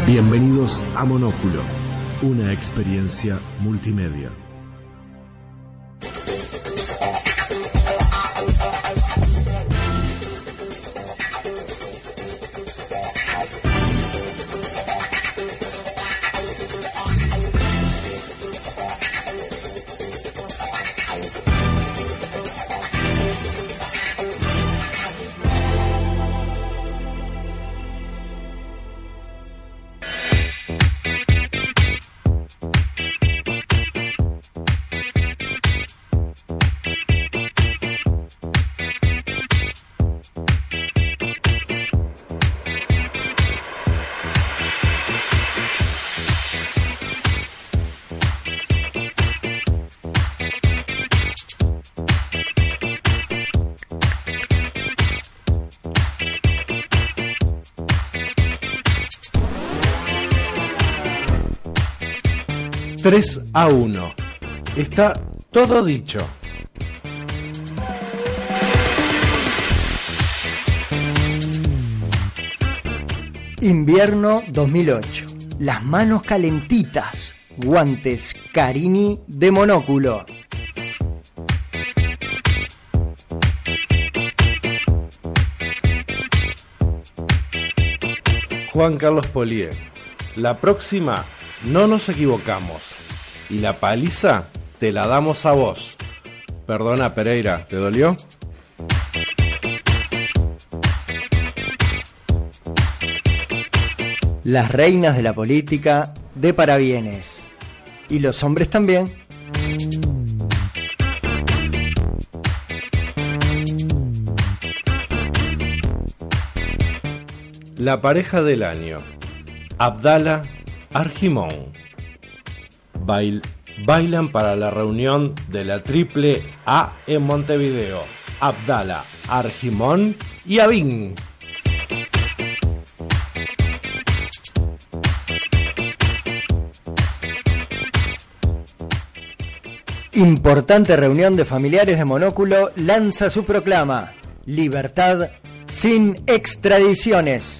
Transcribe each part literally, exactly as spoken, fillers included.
Bienvenidos a Monóculo, una experiencia multimedia. tres a uno. Está todo dicho. Invierno dos mil ocho. Las manos calentitas. Guantes Carini de Monóculo. Juan Carlos Polié. La próxima no nos equivocamos. Y la paliza te la damos a vos. Perdona, Pereira, ¿te dolió? Las reinas de la política de parabienes. Y los hombres también. La pareja del año. Abdala, Argimón. Bail, bailan para la reunión de la Triple A en Montevideo. Abdala, Argimón y Avín. Importante reunión de familiares de Monóculo lanza su proclama: libertad sin extradiciones.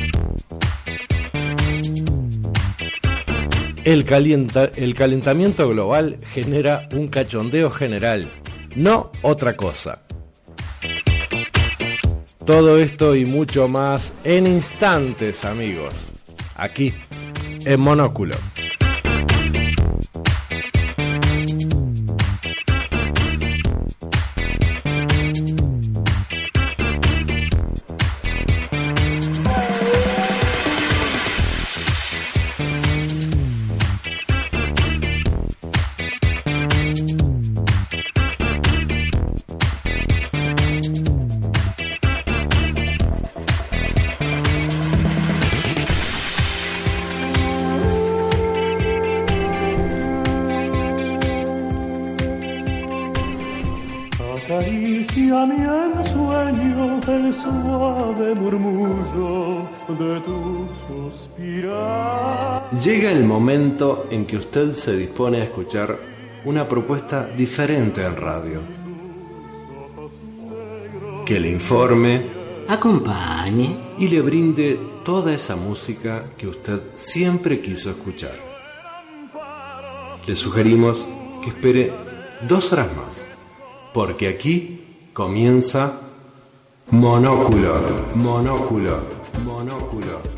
El, calienta, el calentamiento global genera un cachondeo general, no otra cosa. Todo esto y mucho más en instantes, amigos, aquí en Monóculo. Acaricia mi ensueño el suave murmullo de tu suspirar. Llega el momento en que usted se dispone a escuchar una propuesta diferente en radio. Que le informe, acompañe y le brinde toda esa música que usted siempre quiso escuchar. Le sugerimos que espere dos horas más, porque aquí comienza Monóculo, Monóculo, Monóculo.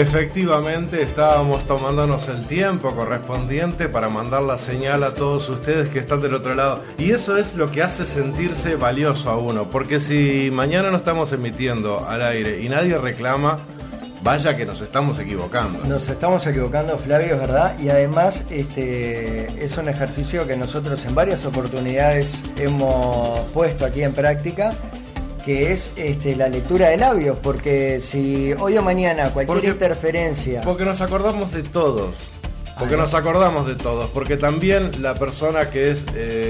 Efectivamente, estábamos tomándonos el tiempo correspondiente para mandar la señal a todos ustedes que están del otro lado. Y eso es lo que hace sentirse valioso a uno. Porque si mañana no estamos emitiendo al aire y nadie reclama, vaya que nos estamos equivocando. Nos estamos equivocando, Flavio, es verdad. Y además este es un ejercicio que nosotros en varias oportunidades hemos puesto aquí en práctica, que es este, la lectura de labios, porque si hoy o mañana cualquier porque, interferencia... Porque nos acordamos de todos, porque Ay. nos acordamos de todos, porque también la persona que es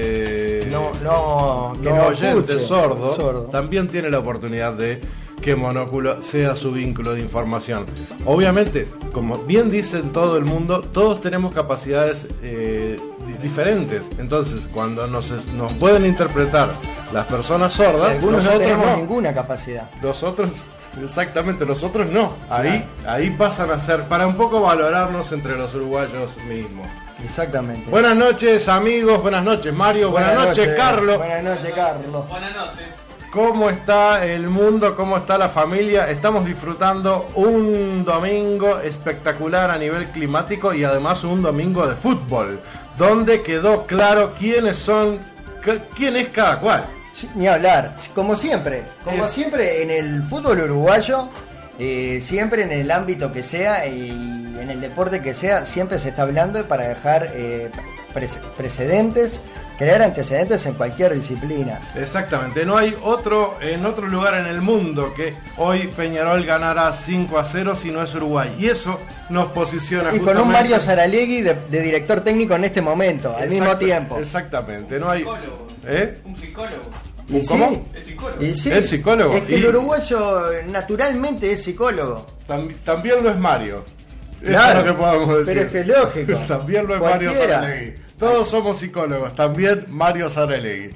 eh, no, no, que no, no oyente, escuche, sordo, sordo, también tiene la oportunidad de que Monóculo sea su vínculo de información. Obviamente, como bien dicen todo el mundo, todos tenemos capacidades eh, diferentes. Entonces, cuando nos, nos pueden interpretar las personas sordas, algunos nosotros no tenemos no. ninguna capacidad. Nosotros, exactamente, nosotros no. Ahí, claro. ahí pasan a ser, para un poco valorarnos entre los uruguayos mismos. Exactamente. Buenas noches, amigos. Buenas noches, Mario. Buenas, buenas noches, noches, Carlos. Buenas noches, Carlos. Buenas noches. ¿Cómo está el mundo? ¿Cómo está la familia? Estamos disfrutando un domingo espectacular a nivel climático y además un domingo de fútbol, donde quedó claro quiénes son, quién es cada cual. Sí, ni hablar, como siempre, como es... siempre en el fútbol uruguayo, eh, siempre en el ámbito que sea y en el deporte que sea, siempre se está hablando para dejar eh, pre- precedentes. Crear antecedentes en cualquier disciplina. Exactamente, no hay otro en otro lugar en el mundo que hoy Peñarol ganara cinco a cero si no es Uruguay. Y eso nos posiciona y justamente... con un Mario Saralegui de, de director técnico en este momento, al Exacto, mismo tiempo. Exactamente, no un hay... Psicólogo. ¿Eh? Un psicólogo. ¿Y ¿Cómo? Sí. Es psicólogo. ¿Y sí? Es psicólogo. Es que y... el uruguayo naturalmente es psicólogo. Tam- también lo es Mario. Claro, eso es lo que podemos decir. pero es que es lógico. También lo es Cualquiera. Mario Saralegui. Todos somos psicólogos, también Mario Saralegui.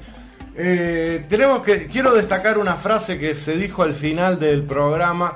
Eh, tenemos que quiero destacar una frase que se dijo al final del programa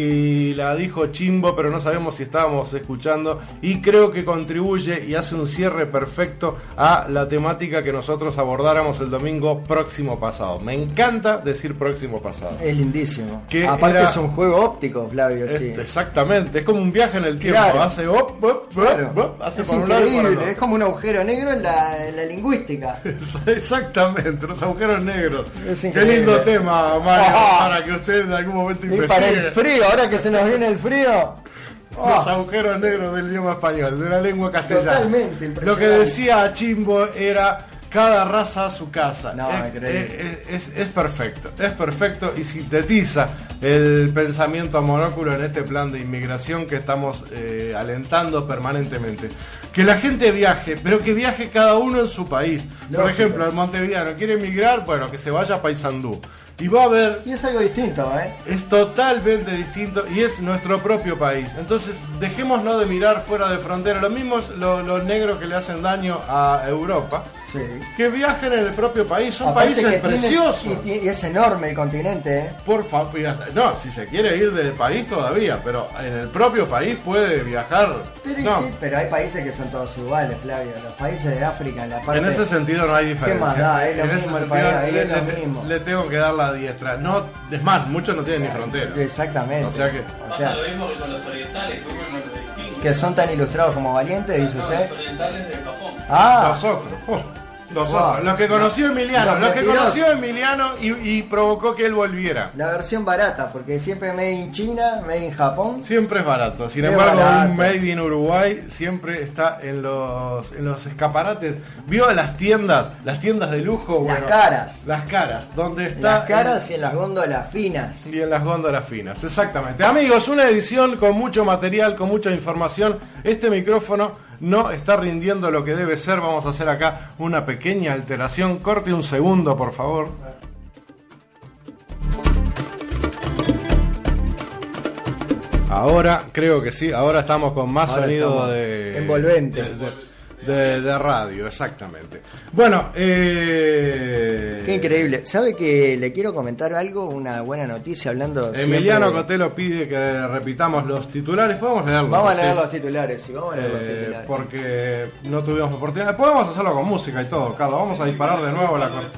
y la dijo Chimbo, pero no sabemos si estábamos escuchando, y creo que contribuye y hace un cierre perfecto a la temática que nosotros abordáramos el domingo próximo pasado. Me encanta decir próximo pasado. Es lindísimo. Que aparte era... es un juego óptico, Flavio. Este, Sí. Exactamente, es como un viaje en el tiempo. Claro. Hace op, op, Claro. op, op, hace Es por un lado y por el increíble, otro. es como un agujero negro en la, en la lingüística. Exactamente, los agujeros negros. Es Qué increíble. lindo tema, Mario, Ah. para que usted en algún momento Y para el investigue frío, ahora que se nos viene el frío. los Ah. agujeros negros del idioma español, de la lengua castellana. Totalmente Lo impresionante. que decía Chimbo era: cada raza a su casa. No, es, increíble. es, es, es perfecto, es perfecto y sintetiza el pensamiento monóculo en este plan de inmigración que estamos eh, alentando permanentemente. Que la gente viaje, pero que viaje cada uno en su país. Por Lógico. ejemplo, el montevideano quiere emigrar, bueno, que se vaya a Paysandú. Y va a haber... Y es algo distinto, ¿eh? Es totalmente distinto y es nuestro propio país. Entonces, dejémonos de mirar fuera de frontera. Lo mismo es lo- los negros que le hacen daño a Europa. Sí. Que viajen en el propio país. Son Aparte países que tiene- preciosos. y, ti- y es enorme el continente, ¿eh? Por favor, no, si se quiere ir del país todavía, pero en el propio país puede viajar. Pero, y No, sí, pero hay países que son todos iguales, Flavio. Los países de África, en la parte... en ese sentido no hay diferencia. más da? Es lo en mismo ese el país, sentido ahí le, es lo le- mismo. le tengo que dar la diestra. No, es más, muchos no tienen ni frontera. Exactamente. O sea que- O Pasa sea, lo mismo que con los orientales, que uno no los distingue. que son tan ilustrados como valientes, dice No, usted. los orientales de Japón. Ah, Nosotros. oh, Nosotros. Wow. Los que conoció Emiliano. Los Los que mentirosos. conoció Emiliano y, y provocó que él volviera. la versión barata, porque siempre made in China, made in Japón. Siempre es barato. Sin Es embargo, barato. un Made in Uruguay siempre está en los en los escaparates. ¿Vio las tiendas? Las tiendas de lujo. Las Bueno, caras. Las caras. Donde está Las caras y en las góndolas finas. y en las góndolas finas, exactamente. Amigos, una edición con mucho material, con mucha información. Este micrófono no está rindiendo lo que debe ser. Vamos a hacer acá una pequeña alteración. Corte un segundo, por favor. Ahora, creo que sí, ahora estamos con más Ahora sonido estamos de... envolvente. De, de- de- de radio, exactamente. Bueno, eh... Qué increíble. ¿Sabe que le quiero comentar algo? Una buena noticia hablando. Emiliano siempre- Cotelo pide que repitamos los titulares. ¿Podemos leerlos? Vamos a leer Sí. los titulares, sí, vamos a leer los Eh, titulares. porque no tuvimos oportunidad. Podemos hacerlo con música y todo, Carlos. Vamos a disparar de nuevo la corte.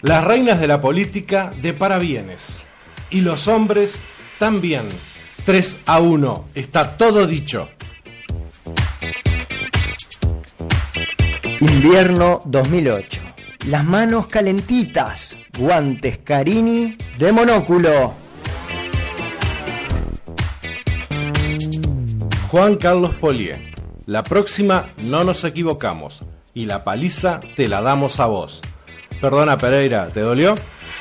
Las reinas de la política de parabienes. Y los hombres también. tres a uno. Está todo dicho. Invierno dos mil ocho. Las manos calentitas. Guantes Carini de monóculo. Juan Carlos Polié. La próxima no nos equivocamos. Y la paliza te la damos a vos. Perdona, Pereira, ¿te dolió?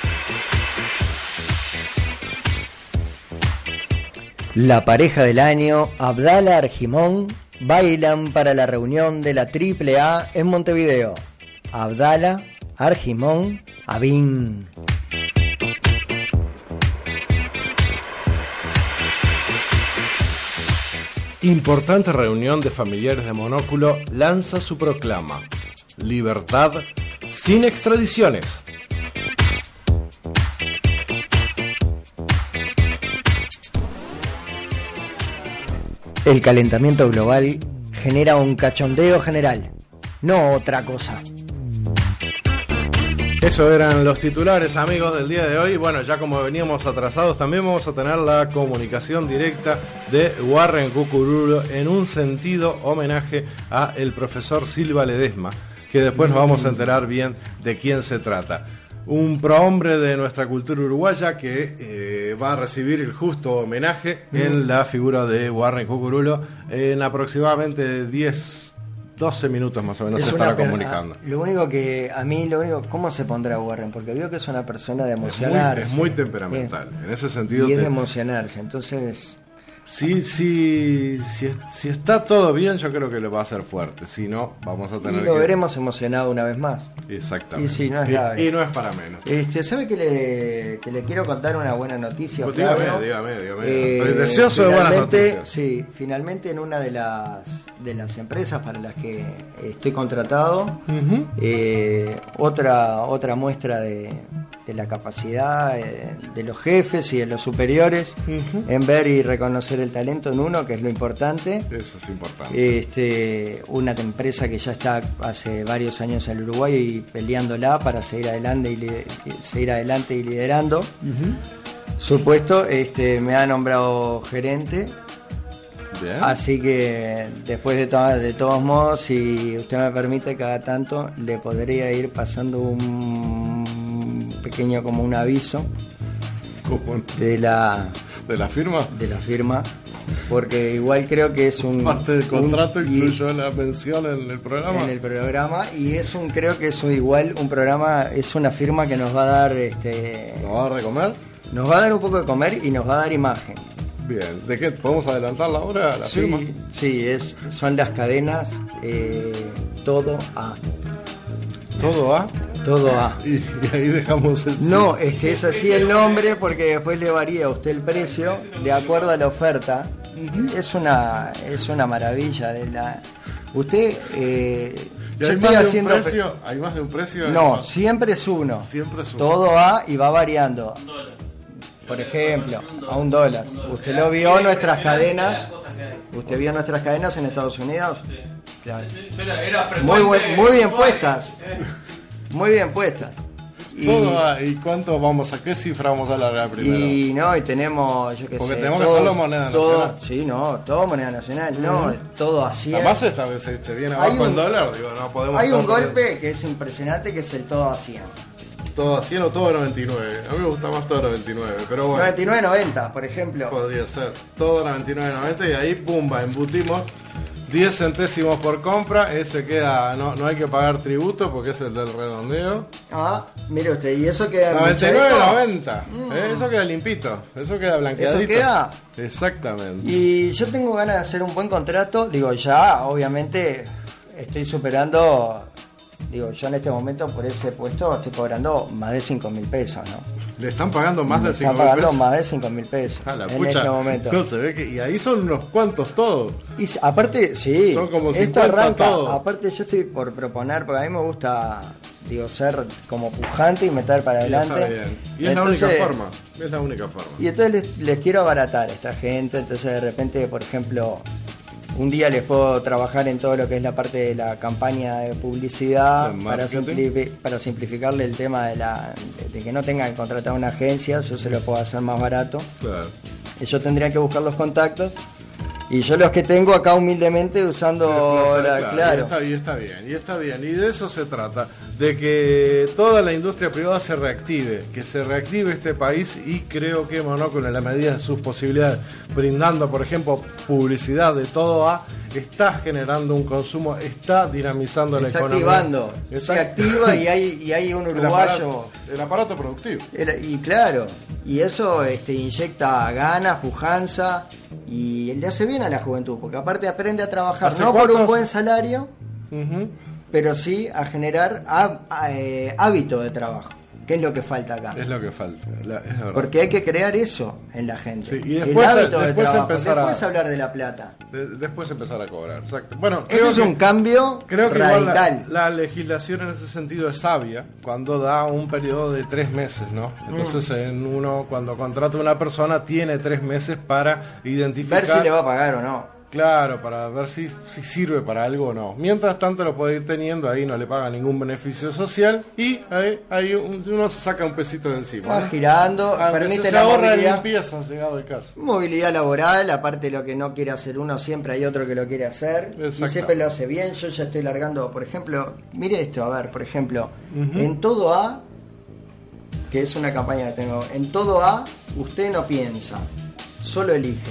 La pareja del año, Abdala Argimón, bailan para la reunión de la triple A en Montevideo. Abdala, Argimón, Abín. Importante reunión de familiares de Monóculo lanza su proclama. Libertad sin extradiciones. El calentamiento global genera un cachondeo general, no otra cosa. Eso eran los titulares, amigos, del día de hoy. Bueno, ya como veníamos atrasados, también vamos a tener la comunicación directa de Warren Cucurulo en un sentido homenaje a el profesor Silva Ledesma, que después nos vamos a enterar bien de quién se trata. Un prohombre de nuestra cultura uruguaya que eh, va a recibir el justo homenaje mm. en la figura de Warren Cucurulo en aproximadamente diez, doce minutos más o menos se estará comunicando. Lo único que a mí, lo único, ¿cómo se pondrá Warren? Porque veo que es una persona de emocionarse. Es muy, es muy temperamental, es, en ese sentido. Y es te... de emocionarse, entonces... Sí, sí, si, si está todo bien, yo creo que lo va a hacer fuerte. Si no, vamos a tener y lo que... veremos emocionado una vez más. Exactamente. Y, sí, no es y, y no es para menos. Este, ¿Sabe que le, que le quiero contar una buena noticia? Pues dígame, Flavio? dígame, dígame. Eh, Estoy deseoso de buenas noticias. Sí, finalmente en una de las de las empresas para las que estoy contratado, uh-huh. eh, otra otra muestra de, de la capacidad eh, de los jefes y de los superiores uh-huh. en ver y reconocer el talento en uno, que es lo importante. Eso es importante. Este, una empresa que ya está hace varios años en el Uruguay y peleándola para seguir adelante y, seguir adelante y liderando. Uh-huh. Su puesto, este, me ha nombrado gerente. Bien. Así que después de, to- de todos modos, si usted me permite, cada tanto le podría ir pasando un pequeño como un aviso. ¿Cómo? de la de la firma de la firma porque igual creo que es un parte del contrato un, incluyó la mención en el programa en el programa y es un creo que es un, igual un programa, es una firma que nos va a dar este nos va a dar de comer, nos va a dar un poco de comer y nos va a dar imagen. Bien, ¿de qué podemos adelantar la hora, la sí, firma? Sí, es son las cadenas eh, todo A. ¿Todo A? Todo A. Y, y ahí dejamos el... No, es que es así el nombre porque después le varía a usted el precio de acuerdo a la oferta. Uh-huh. Es una es una maravilla de la... Usted... Eh, ¿Y hay, más de un precio? ¿Hay más de un precio? No, siempre es uno. Siempre es uno. Todo A y va variando. Por ejemplo, a un dólar. Usted lo vio en nuestras cadenas. ¿Usted vio nuestras cadenas en Estados Unidos? Claro. Muy, buen, muy bien puestas. Muy bien puestas. Y, Todo, ¿Y cuánto vamos a qué cifra vamos a hablar primero? Y no, y tenemos, yo qué Porque sé, tenemos todos, que hacerlo moneda todo, nacional. Sí, no, todo moneda nacional, no, uh-huh. todo así. Además esta, se, se viene abajo un, el dólar, digo, no podemos. Hay un golpe de... que es impresionante, que es el todo a cien. Todo a cien o todo a noventa y nueve. A mí me gusta más todo a noventa y nueve, pero bueno. noventa y nueve noventa, por ejemplo. Podría ser. Todo a noventa y nueve noventa y ahí, pumba, embutimos diez centésimos por compra. Ese queda, no, no hay que pagar tributo porque es el del redondeo. Ah, mire usted, y eso queda noventa y nueve noventa. Mm. ¿Eh? Eso queda limpito, eso queda blanqueadito. Eso queda. Exactamente. Y yo tengo ganas de hacer un buen contrato. Digo, ya, obviamente, estoy superando. Digo, yo en este momento por ese puesto estoy cobrando más de cinco mil pesos, ¿no? ¿Le están pagando más de cinco mil pesos? Están pagando más de cinco mil pesos ah, la en pucha, este momento. No, se ve que, y ahí son unos cuantos todos. Y aparte, sí, son como esto arranca, todos. Aparte yo estoy por proponer, porque a mí me gusta, digo, ser como pujante y meter para adelante. Y, está bien. y es entonces, la única forma, es la única forma. Y entonces les, les quiero abaratar a esta gente, entonces de repente, por ejemplo... Un día les puedo trabajar en todo lo que es la parte de la campaña de publicidad ¿De para, marketing? simplifi- para simplificarle el tema de, la, de, de que no tengan que contratar una agencia, yo se lo puedo hacer más barato. Claro. Ellos tendrían que buscar los contactos y yo los que tengo acá humildemente usando la, Claro, claro. Y está, y está bien, y está bien. Y de eso se trata, de que toda la industria privada se reactive, que se reactive este país, y creo que Monóculo, en la medida de sus posibilidades, brindando, por ejemplo, publicidad de todo A, está generando un consumo, está dinamizando la Está economía. activando, Está- se activa y hay, y hay un el uruguayo. aparato, el aparato productivo. El- Y claro, y eso este, inyecta ganas, pujanza y le hace bien a la juventud, porque aparte aprende a trabajar, ¿Hace no por un cuántos? buen salario, Ujú. pero sí a generar hab- a- eh, hábito de trabajo, que es lo que falta acá. Es lo que falta, la- es verdad. Porque hay que crear eso en la gente. Sí, y después- el hábito de después trabajo. empezar a- Después hablar de la plata. De- después empezar a cobrar, exacto. Bueno, Eso creo es que- un cambio Creo que igual radical. la, la legislación en ese sentido es sabia cuando da un periodo de tres meses, ¿no? Entonces Mm. en uno cuando contrata a una persona tiene tres meses para identificar, Ver si le va a pagar o no. claro, para ver si, si sirve para algo o no. Mientras tanto lo puede ir teniendo, ahí no le paga ningún beneficio social y ahí, ahí un- uno se saca un pesito de encima. Va ¿no? girando, Aunque permite se, se la ahorra en movilidad. limpieza, llegado el caso. Movilidad laboral, aparte de lo que no quiere hacer uno, siempre hay otro que lo quiere hacer y Exacto. siempre lo hace bien. Yo ya estoy largando, por ejemplo, mire esto, a ver, por ejemplo, en todo A, que es una campaña que tengo, en todo A usted no piensa, solo elige.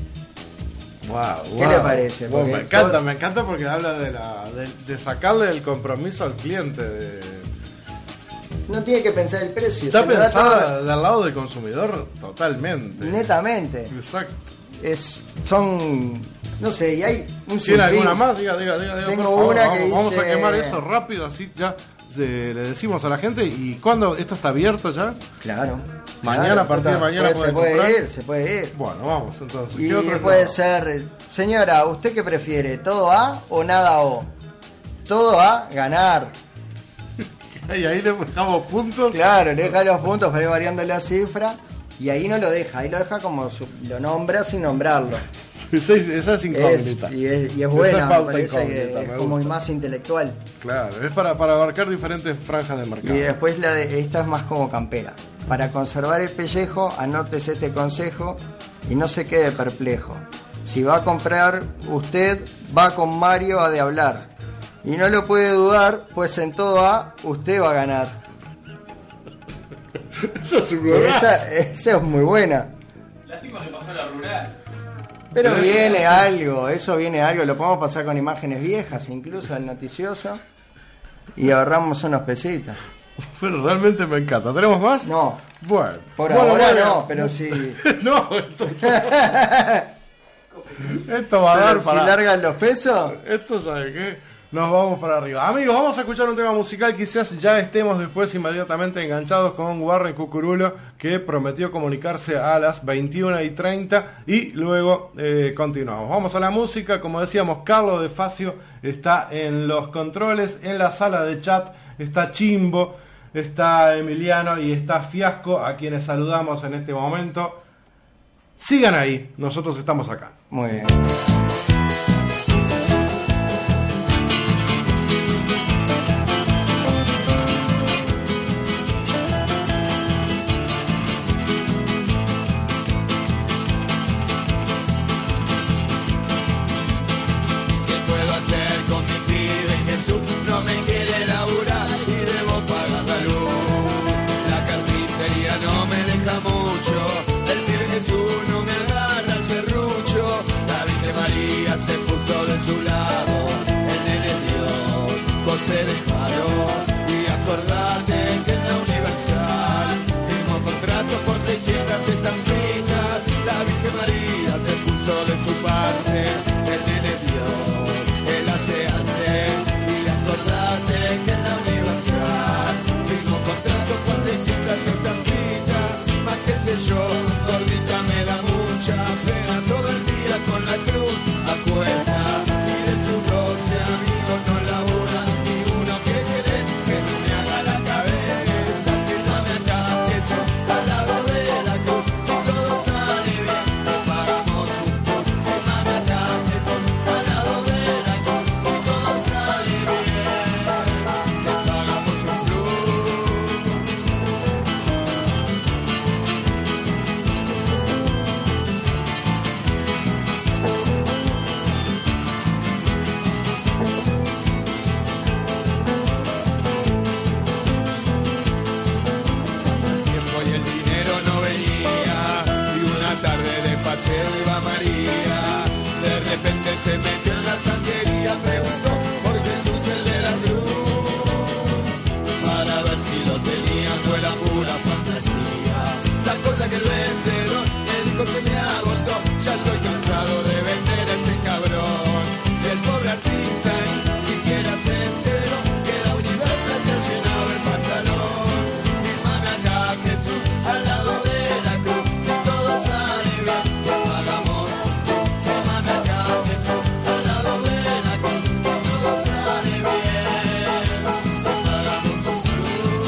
Wow, ¿Qué le parece? Wow, Porque me encanta, todo- me encanta porque habla de, la, de, de sacarle el compromiso al cliente. De, No tiene que pensar el precio. está se lo da pensada del lado del consumidor totalmente. todo netamente. Exacto. Es, son, no sé, y hay un ¿Tiene sinfín. alguna más? Diga, diga, diga. diga, Tengo por favor. una que vamos, vamos a dice- quemar eso rápido, así ya se- le decimos a la gente. ¿Y cuándo esto está abierto ya? Claro. Mañana, claro, a partir de total, mañana puede- se pueden puede comprar. ir, se puede ir. Bueno, vamos entonces. Y ¿Qué otro puede lado? ser, señora, ¿usted qué prefiere? ¿Todo A o nada O? Todo A, ganar. Y ahí le dejamos puntos. Claro, le deja los puntos para ir variando la cifra. Y ahí no lo deja, ahí lo deja como su- lo nombra sin nombrarlo. Esa es, esa es incógnita. Es- y, es, y es Esa buena, es me pauta parece incógnita, que es me como gusta. más intelectual. Claro, es para, para abarcar diferentes franjas de mercado. Y después la de, esta es más como campera. Para conservar el pellejo, anótese este consejo y no se quede perplejo. Si va a comprar, usted va con Mario a de hablar. Y no lo puede dudar, pues en todo A, usted va a ganar. Eso es un golazo. Esa, esa es muy buena. Lástima que pasó a la rural. Pero Pero viene eso- algo, eso viene algo. Lo podemos pasar con imágenes viejas, incluso al noticioso. Y ahorramos unos pesitos. Pero realmente me encanta. ¿Tenemos más? No, Bueno. por Bueno, ahora bueno. no, pero sí. No, esto, esto va a Pero dar si para... largan los pesos. Esto, ¿sabe qué? Nos vamos para arriba. Amigos, vamos a escuchar un tema musical. Quizás ya estemos después inmediatamente enganchados con Warren Cucurulo, que prometió comunicarse a las veintiuna y treinta. Y luego eh, continuamos. Vamos a la música. Como decíamos, Carlos de Facio está en los controles. En la sala de chat está Chimbo, está Emiliano y está Fiasco, a quienes saludamos en este momento. Sigan ahí, nosotros estamos acá. Muy bien. ¿Qué puedo hacer con mi pibe? Jesús no me quiere laburar y debo pagar la luz. La carpintería no me deja mucho. El pibe Jesús no me agarra el serrucho. La Virgen María se me agotó, ya estoy cansado de vender a ese cabrón. Y el pobre artista ni siquiera se enteró que la Universal se llenaba el pantalón. Firmame acá, Jesús, al lado de la cruz, si todo sale bien, te pagamos. Firmame acá, Jesús, al lado de la cruz, si todo sale bien, te pagamos un club.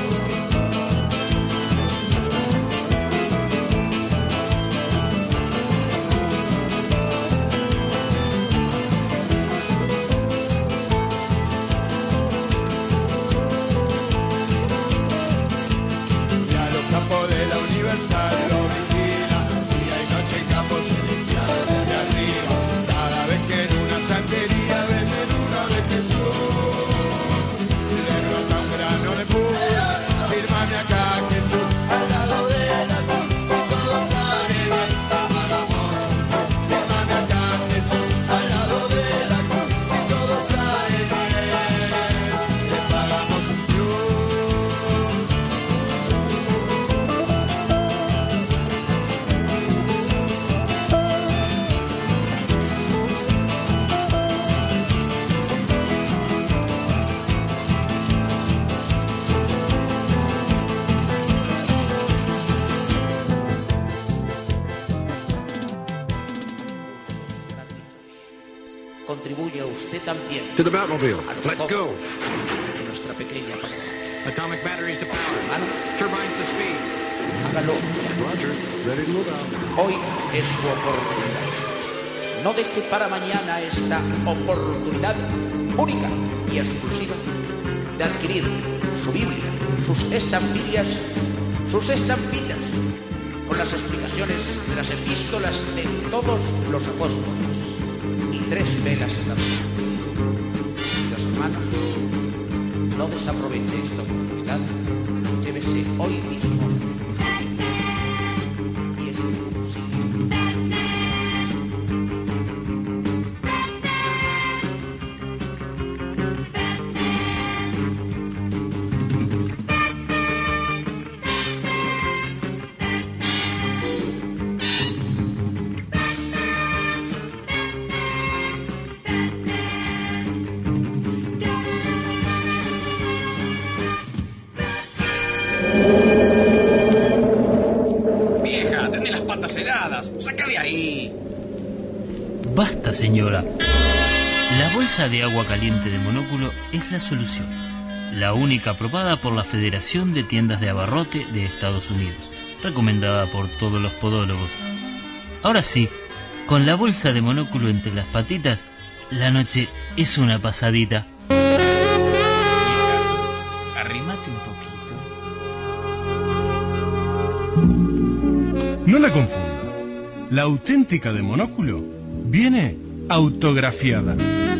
Y a los campos de la Universal lo vigilan, día y noche campos celestiales desde arriba. Cada vez que en una santería venden una de Jesús, le brota un grano de pus. Firmame acá, Jesús, al lado de la cruz, todo sale bien, te pagamos. Firmame acá, Jesús, al lado de la cruz, todo sale bien, te pagamos un club. Contribuye usted también To the Batmobile. a los Let's jóvenes go. de nuestra pequeña patria. Atomic batteries to power. Hermanos, Turbines to speed. hágalo. Roger. Ready to move out. Hoy es su oportunidad. No deje para mañana esta oportunidad única y exclusiva de adquirir su Biblia, sus estampillas, sus estampitas, con las explicaciones de las epístolas de todos los apóstoles y tres velas en la mano. Los hermanos, no desaproveche esta oportunidad, llévese hoy mismo y es posible. Vieja, tenés las patas heladas. Sácale ahí. Basta, señora. La bolsa de agua caliente de Monóculo es la solución. La única aprobada por la Federación de Tiendas de Abarrote de Estados Unidos. Recomendada por todos los podólogos. Ahora sí, con la bolsa de Monóculo entre las patitas, la noche es una pasadita. Vieja, arrímate un poquito. No la confunda. La auténtica de Monóculo viene autografiada.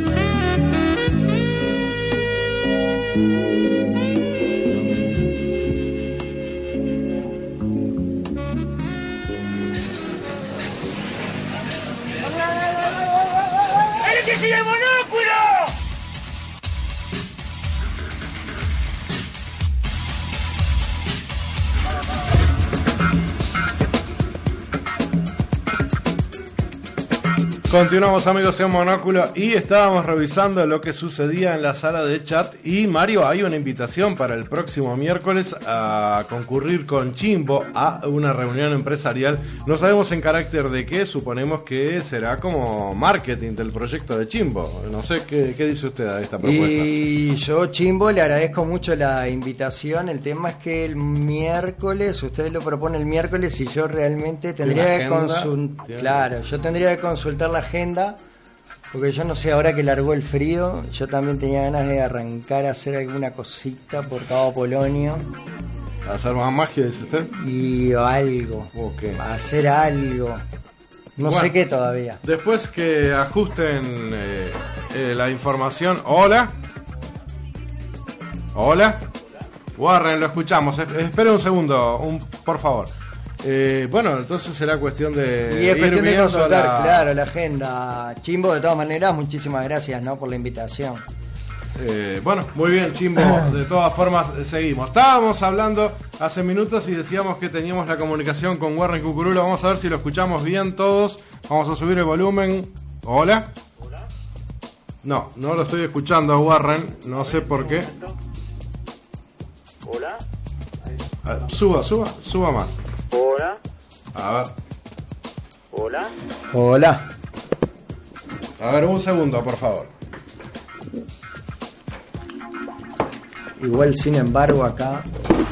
¡El que sigue Monóculo! Continuamos, amigos, en Monóculo y estábamos revisando lo que sucedía en la sala de chat. Y Mario, hay una invitación para el próximo miércoles a concurrir con Chimbo a una reunión empresarial. No sabemos en carácter de qué, suponemos que será como marketing del proyecto de Chimbo. No sé, ¿qué, qué dice usted a esta propuesta? Y yo, Chimbo, le agradezco mucho la invitación. El tema es que el miércoles, usted lo propone el miércoles y yo realmente tendría que consultar. Claro, yo tendría que consultar la agenda, porque yo no sé, ahora que largó el frío, yo también tenía ganas de arrancar a hacer alguna cosita por Cabo Polonio. ¿Hacer más magia, dice usted? Y algo. Okay. Hacer algo. No Bueno, sé qué todavía. Después que ajusten eh, eh, la información. Hola. Hola. Warren, lo escuchamos. Es- Espere un segundo, un, por favor. Eh, bueno, entonces será cuestión de Y es ir cuestión de viendo consultar, la- claro, la agenda. Chimbo, de todas maneras, muchísimas gracias, ¿no?, por la invitación. Eh, bueno, muy bien, Chimbo. De todas formas, eh, seguimos. Estábamos hablando hace minutos y decíamos que teníamos la comunicación con Warren Cucurulo. Vamos a ver si lo escuchamos bien todos. Vamos a subir el volumen. ¿Hola? ¿Hola? No, no lo estoy escuchando a Warren. No sé por qué. ¿Hola? A ver, suba, suba, suba más. ¿Hola? A ver. ¿Hola? Hola. A ver, un segundo, por favor. Igual, sin embargo, acá...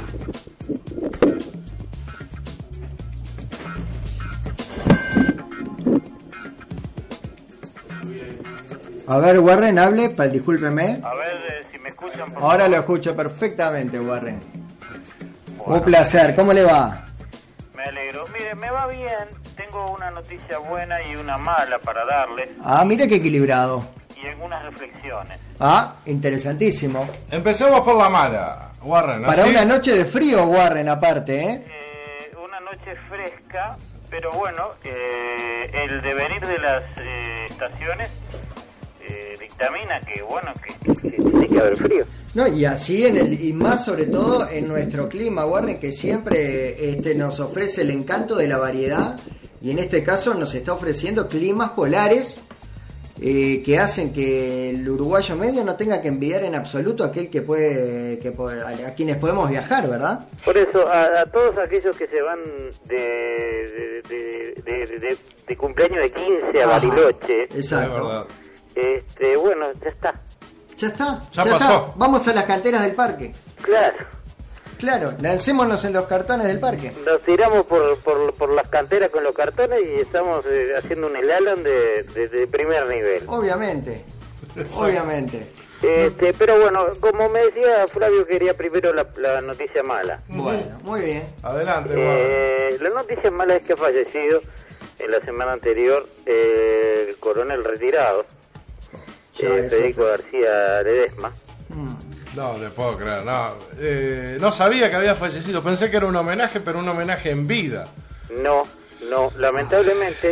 A ver, Warren, hable, pa, discúlpeme. A ver eh, si me escuchan. Por Ahora favor. lo escucho perfectamente, Warren. Bueno. Un placer, ¿cómo le va? Me alegro. Mire, me va bien. Tengo una noticia buena y una mala para darles. Ah, mire qué equilibrado. Y algunas reflexiones. Ah, interesantísimo. Empecemos por la mala, Warren. Para ¿así? una noche de frío, Warren, aparte, ¿eh? Eh, una noche fresca, pero bueno, eh, el devenir de las eh, estaciones eh, dictamina que, bueno, que, que, que tiene que haber frío. No, y así en el y más sobre todo en nuestro clima, Warren, que siempre este nos ofrece el encanto de la variedad, y en este caso nos está ofreciendo climas polares eh, que hacen que el uruguayo medio no tenga que envidiar en absoluto a aquel que puede, que puede a quienes podemos viajar, ¿verdad? Por eso, a, a todos aquellos que se van de de, de, de, de, de, de cumpleaños de quince a Ajá, Bariloche, exacto. este, bueno, ya está. Ya está, Ya ya pasó. está. Vamos a las canteras del parque. Claro, Claro, lancémonos en los cartones del parque. nos tiramos por, por, por las canteras con los cartones y estamos eh, haciendo un slalom de, de, de primer nivel. Obviamente, obviamente. Este, pero bueno, como me decía Flavio, quería primero la, la noticia mala. Bueno, muy bien. Adelante, Warren. Eh, la noticia mala es que ha fallecido en la semana anterior eh, el coronel retirado, Ya, eh, eso Federico fue. García Ledesma. Mm. No le puedo creer, no. Eh, no sabía que había fallecido. Pensé que era un homenaje, pero un homenaje en vida. No, no, lamentablemente,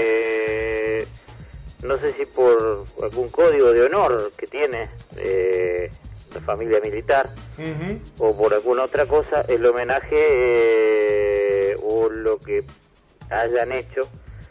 eh, no sé si por algún código de honor que tiene eh, la familia militar Uh-huh. o por alguna otra cosa, el homenaje eh, o lo que hayan hecho,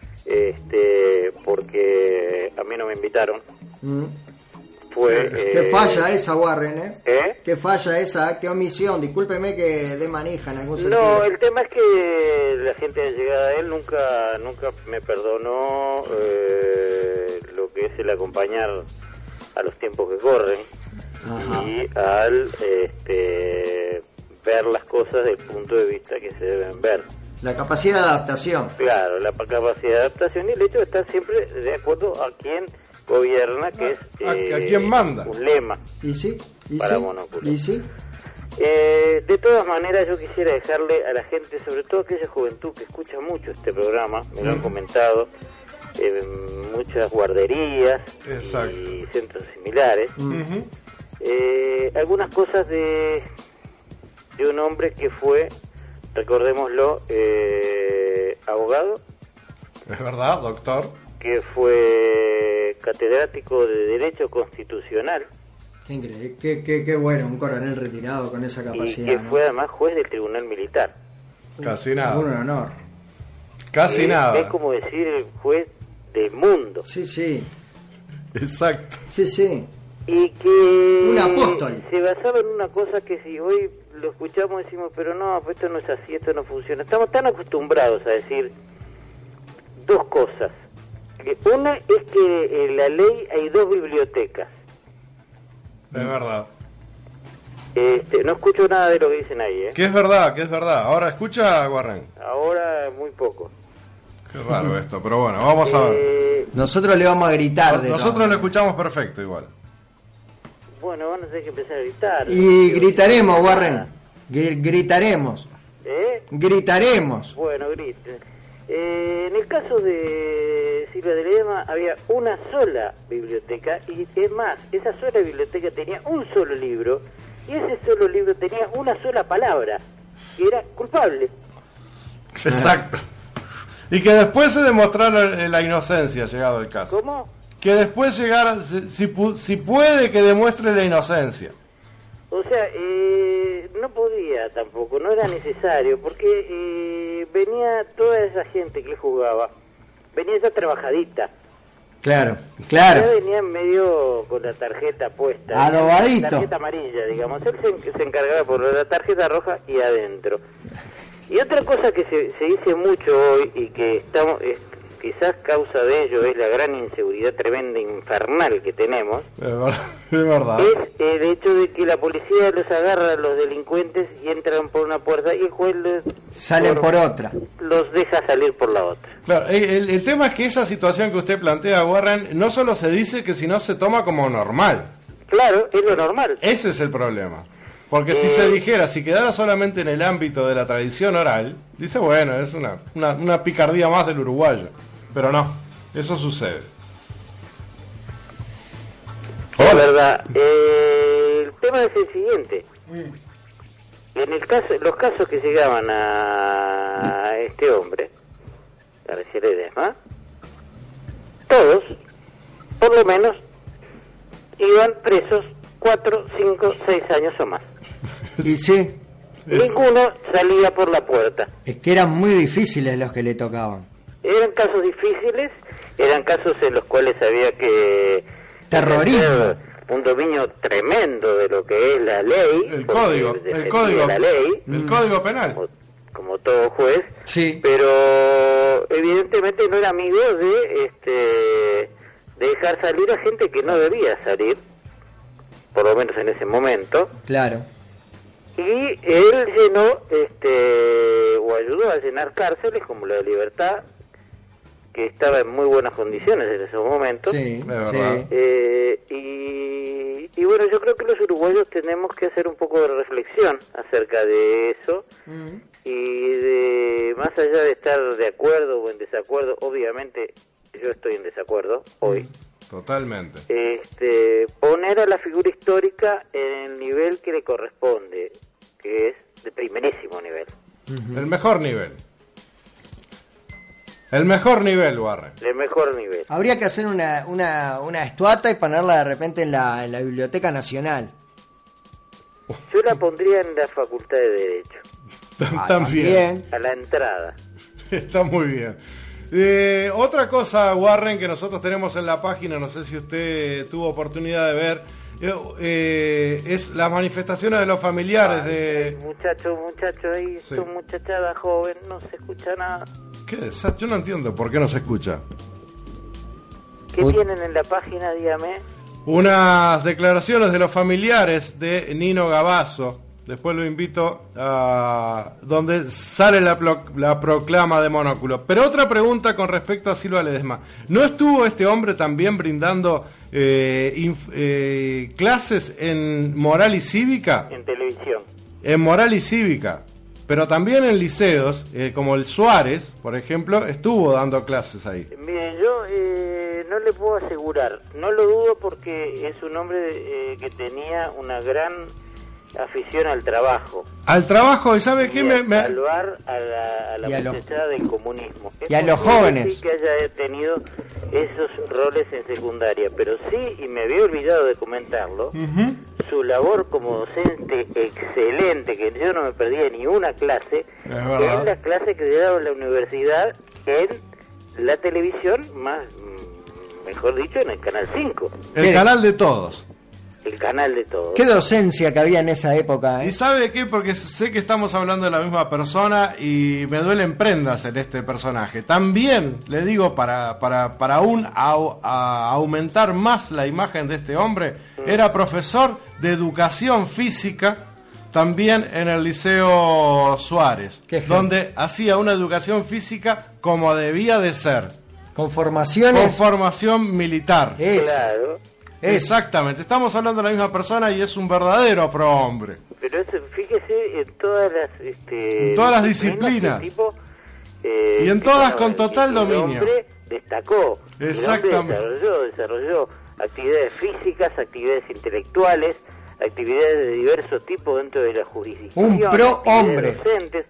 este, porque a mí no me invitaron, Mm. fue... Qué eh, falla esa, Warren, ¿eh? ¿Eh? Qué falla esa, qué omisión. Discúlpeme que dé manija en algún sentido. No, el tema es que la gente de llegada de él nunca nunca me perdonó eh, lo que es el acompañar a los tiempos que corren. Ajá. Y al este, ver las cosas desde el punto de vista que se deben ver. La capacidad de adaptación. Claro, la capacidad de adaptación y el hecho de estar siempre de acuerdo a quien gobierna, que es A- a eh, quien manda. un lema. ¿Y sí? ¿Y Para sí? monóculo. ¿Y sí? Eh, de todas maneras, yo quisiera dejarle a la gente, sobre todo aquella juventud que escucha mucho este programa, me lo han comentado, en muchas guarderías Exacto. y centros similares, Uh-huh. eh, algunas cosas de, de un hombre que fue, recordémoslo, eh, abogado, Es verdad, doctor. que fue catedrático de Derecho Constitucional Qué increíble. Qué, qué, qué bueno, un coronel retirado con esa y capacidad. que ¿no? fue además juez del Tribunal Militar. Casi nada. Un honor. Casi Eh, nada. Es como decir el juez del mundo. Sí, sí. Exacto. Sí, sí. Y que Un apóstol. se basaba en una cosa que si hoy lo escuchamos decimos, pero no, pues esto no es así, esto no funciona. Estamos tan acostumbrados a decir dos cosas. Que una es que en la ley hay dos bibliotecas. Es verdad. Este, no escucho nada de lo que dicen ahí, ¿eh? Que es verdad, que es verdad. Ahora escucha, Warren. Ahora muy poco. Qué raro esto, pero bueno, vamos a ver. Eh, Nosotros le vamos a gritar. de Nosotros todas lo escuchamos perfecto igual. bueno, van a tener que empezar a gritar. Y gritaremos, Warren. Gr- Gritaremos. ¿Eh? Gritaremos. Bueno, griten. Eh, en el caso de Silvia de Ledesma había una sola biblioteca y es más, esa sola biblioteca tenía un solo libro y ese solo libro tenía una sola palabra, que era culpable. Exacto. Y que después se demostrara la inocencia llegado el caso. ¿Cómo? que después llegara, si, si, si puede, que demuestre la inocencia. O sea, eh, no podía tampoco, no era necesario, porque eh, venía toda esa gente que jugaba, venía esa trabajadita. Claro, claro. Ya venía medio con la tarjeta puesta. Adobadito. La tarjeta amarilla, digamos. Él se, se encargaba por la tarjeta roja y adentro. Y otra cosa que se, se dice mucho hoy y que estamos... Es, quizás causa de ello es la gran inseguridad tremenda, infernal que tenemos. Es verdad. Es, verdad. es el hecho de que la policía los agarra a los delincuentes y entran por una puerta y el juez los, salen por, por otra. Los deja salir por la otra. Claro, el, el tema es que esa situación que usted plantea, Warren, no solo se dice que sino se toma como normal. Claro, es lo normal. Ese es el problema. Porque eh... si se dijera, si quedara solamente en el ámbito de la tradición oral, dice, bueno, es una, una, una picardía más del uruguayo. Pero no, eso sucede. Es verdad. Eh, el tema es el siguiente. En el caso, los casos que llegaban a este hombre, García Ledesma, todos, por lo menos, iban presos cuatro, cinco, seis años o más. Y sí. Ninguno salía por la puerta. Es que eran muy difíciles los que le tocaban. Eran casos difíciles, eran casos en los cuales había que... Terrorismo. Un dominio tremendo de lo que es la ley. El código, el código, la ley, el mm. código penal. Como, como todo juez. Sí. Pero evidentemente no era amigo de, este, de dejar salir a gente que no debía salir, por lo menos en ese momento. Claro. Y él llenó, este, o ayudó a llenar cárceles como la de Libertad, que estaba en muy buenas condiciones en esos momentos. Sí, de verdad. Sí. Eh, y, y bueno, yo creo que los uruguayos tenemos que hacer un poco de reflexión acerca de eso. Mm. Y de, más allá de estar de acuerdo o en desacuerdo, obviamente yo estoy en desacuerdo hoy. Totalmente. Este, poner a la figura histórica en el nivel que le corresponde, que es de primerísimo nivel. Uh-huh. El mejor nivel. El mejor nivel, Warren. El mejor nivel. Habría que hacer una, una, una estatua y ponerla de repente en la, en la Biblioteca Nacional. Yo la pondría en la Facultad de Derecho. Ah, también. A la entrada. Está muy bien. Eh, otra cosa, Warren, que nosotros tenemos en la página, no sé si usted tuvo oportunidad de ver, eh, eh, es las manifestaciones de los familiares. Ay, de muchacho, muchacho, ahí sí. Son muchachada joven, no se escucha nada. ¿Qué desastre? Yo no entiendo por qué no se escucha. ¿Qué Uy. tienen en la página, dígame? Unas declaraciones de los familiares de Nino Gavazo. Después lo invito a donde sale la, pro, la proclama de Monóculo. Pero otra pregunta con respecto a Silva Ledesma. ¿No estuvo este hombre también brindando eh, inf, eh, clases en moral y cívica? En televisión. En moral y cívica. Pero también en liceos, eh, como el Suárez, por ejemplo, estuvo dando clases ahí. Mire, yo eh, no le puedo asegurar. No lo dudo porque es un hombre eh, que tenía una gran... afición al trabajo. Al trabajo, ¿y sabe qué? Me, me... salvar a la, a la muchachada del comunismo. Y a los jóvenes. Sí que haya tenido esos roles en secundaria, pero sí, y me había olvidado de comentarlo, uh-huh. su labor como docente excelente, que yo no me perdía ni una clase, es en la clase que le daba en la universidad, en la televisión, más, mejor dicho, en el Canal cinco. El canal de todos. El canal de todos. Qué docencia que había en esa época, ¿eh? ¿Y sabe qué? Porque sé que estamos hablando de la misma persona y me duelen prendas en este personaje. También, le digo, para, para, para aún a, a aumentar más la imagen de este hombre, mm. era profesor de educación física también en el Liceo Suárez, donde hacía una educación física como debía de ser. Con formaciones. Con formación militar. Eso. Claro. Exactamente, estamos hablando de la misma persona y es un verdadero prohombre. Pero eso, fíjese en todas las este, en todas las disciplinas tipo, eh, y en todas con total el dominio. El hombre destacó. Exactamente. El hombre desarrolló, desarrolló actividades físicas, actividades intelectuales, actividades de diversos tipos dentro de la jurisdicción. Un pro hombre. Docentes.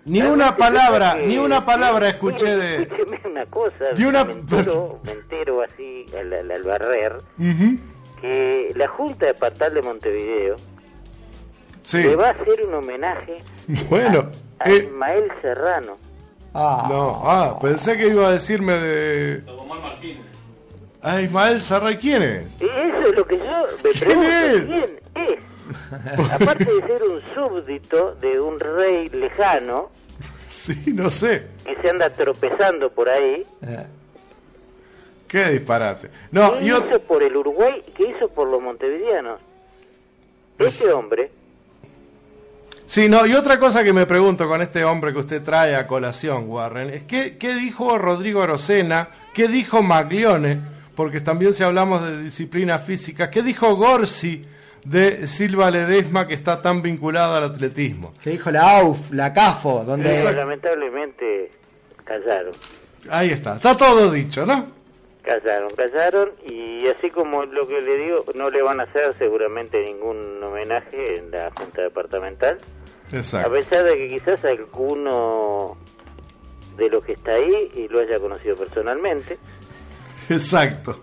Ni una palabra, que, ni una palabra escuché de... Escúcheme una cosa, ni una... me, entero, me entero así al, al, al barrer, uh-huh. que la Junta Departamental de Montevideo sí. le va a hacer un homenaje bueno, a, a eh... Ismael Serrano. Ah. No, ah, pensé que iba a decirme de... Tomás Martínez. Ah, Ismael Serrano, ¿quién es? Eso es lo que yo me ¿Quién pregunto, es? ¿quién es? Aparte de ser un súbdito de un rey lejano, sí, no sé, que se anda tropezando por ahí. Eh. Qué disparate. No, ¿Qué yo... hizo por el Uruguay? ¿Qué hizo por los montevideanos? Este hombre... Sí, no, y otra cosa que me pregunto con este hombre que usted trae a colación, Warren, es que, ¿qué dijo Rodrigo Arocena? ¿Qué dijo Maglione? Porque también si hablamos de disciplina física, ¿qué dijo Gorsi de Silva Ledesma, que está tan vinculado al atletismo? ¿Qué dijo la A U F, la CAFO? Donde... Pero lamentablemente callaron. Ahí está, está todo dicho, ¿no? Callaron, callaron, y así como lo que le digo, no le van a hacer seguramente ningún homenaje en la Junta Departamental. Exacto. A pesar de que quizás alguno de los que está ahí y lo haya conocido personalmente. Exacto.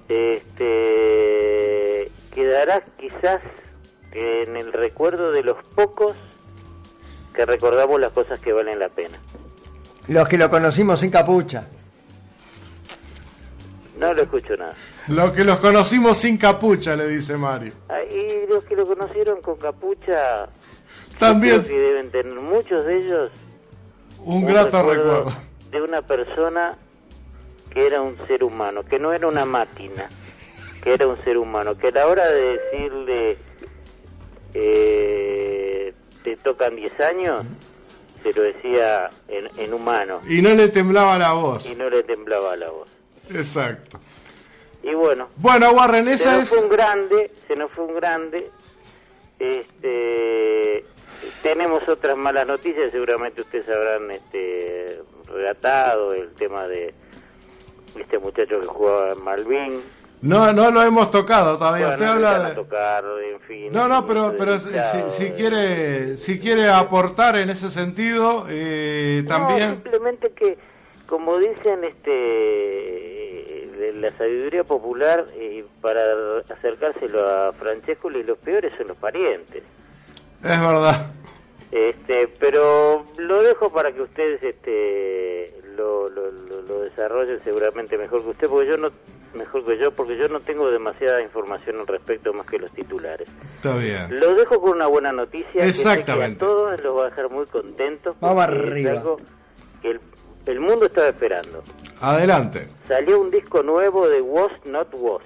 Este quedará quizás en el recuerdo de los pocos que recordamos las cosas que valen la pena. Los que lo conocimos sin capucha. No lo escucho nada. Los que los conocimos sin capucha, le dice Mario. Ah, y los que lo conocieron con capucha, también creo que deben tener muchos de ellos un, un grato recuerdo, recuerdo de una persona que era un ser humano, que no era una máquina, que era un ser humano, que a la hora de decirle eh, te tocan diez años, se lo decía en, en humano. Y no le temblaba la voz. Y no le temblaba la voz. Exacto. Y bueno, bueno, Warren, esa se nos es... fue un grande, se nos fue un grande. Este, tenemos otras malas noticias, seguramente ustedes habrán este, relatado el tema de este muchacho que jugaba en Malvin. No, no lo hemos tocado todavía. Bueno, Usted no habla de... tocar, en fin, no, no, pero, pero si, si quiere, si quiere aportar en ese sentido, eh, no, también. Simplemente que, como dicen, este, la sabiduría popular, eh, para acercárselo a Francescoli, los peores son los parientes. Es verdad. Este, pero lo dejo para que ustedes, este, lo, lo, lo, lo desarrollen seguramente mejor que usted, porque yo no. mejor que yo, porque yo no tengo demasiada información al respecto más que los titulares. Está bien. Lo dejo con una buena noticia. Exactamente. Que a todos los va a dejar muy contentos. Vamos arriba. Es algo que el, el mundo estaba esperando. Adelante. Salió un disco nuevo de Was Not Was.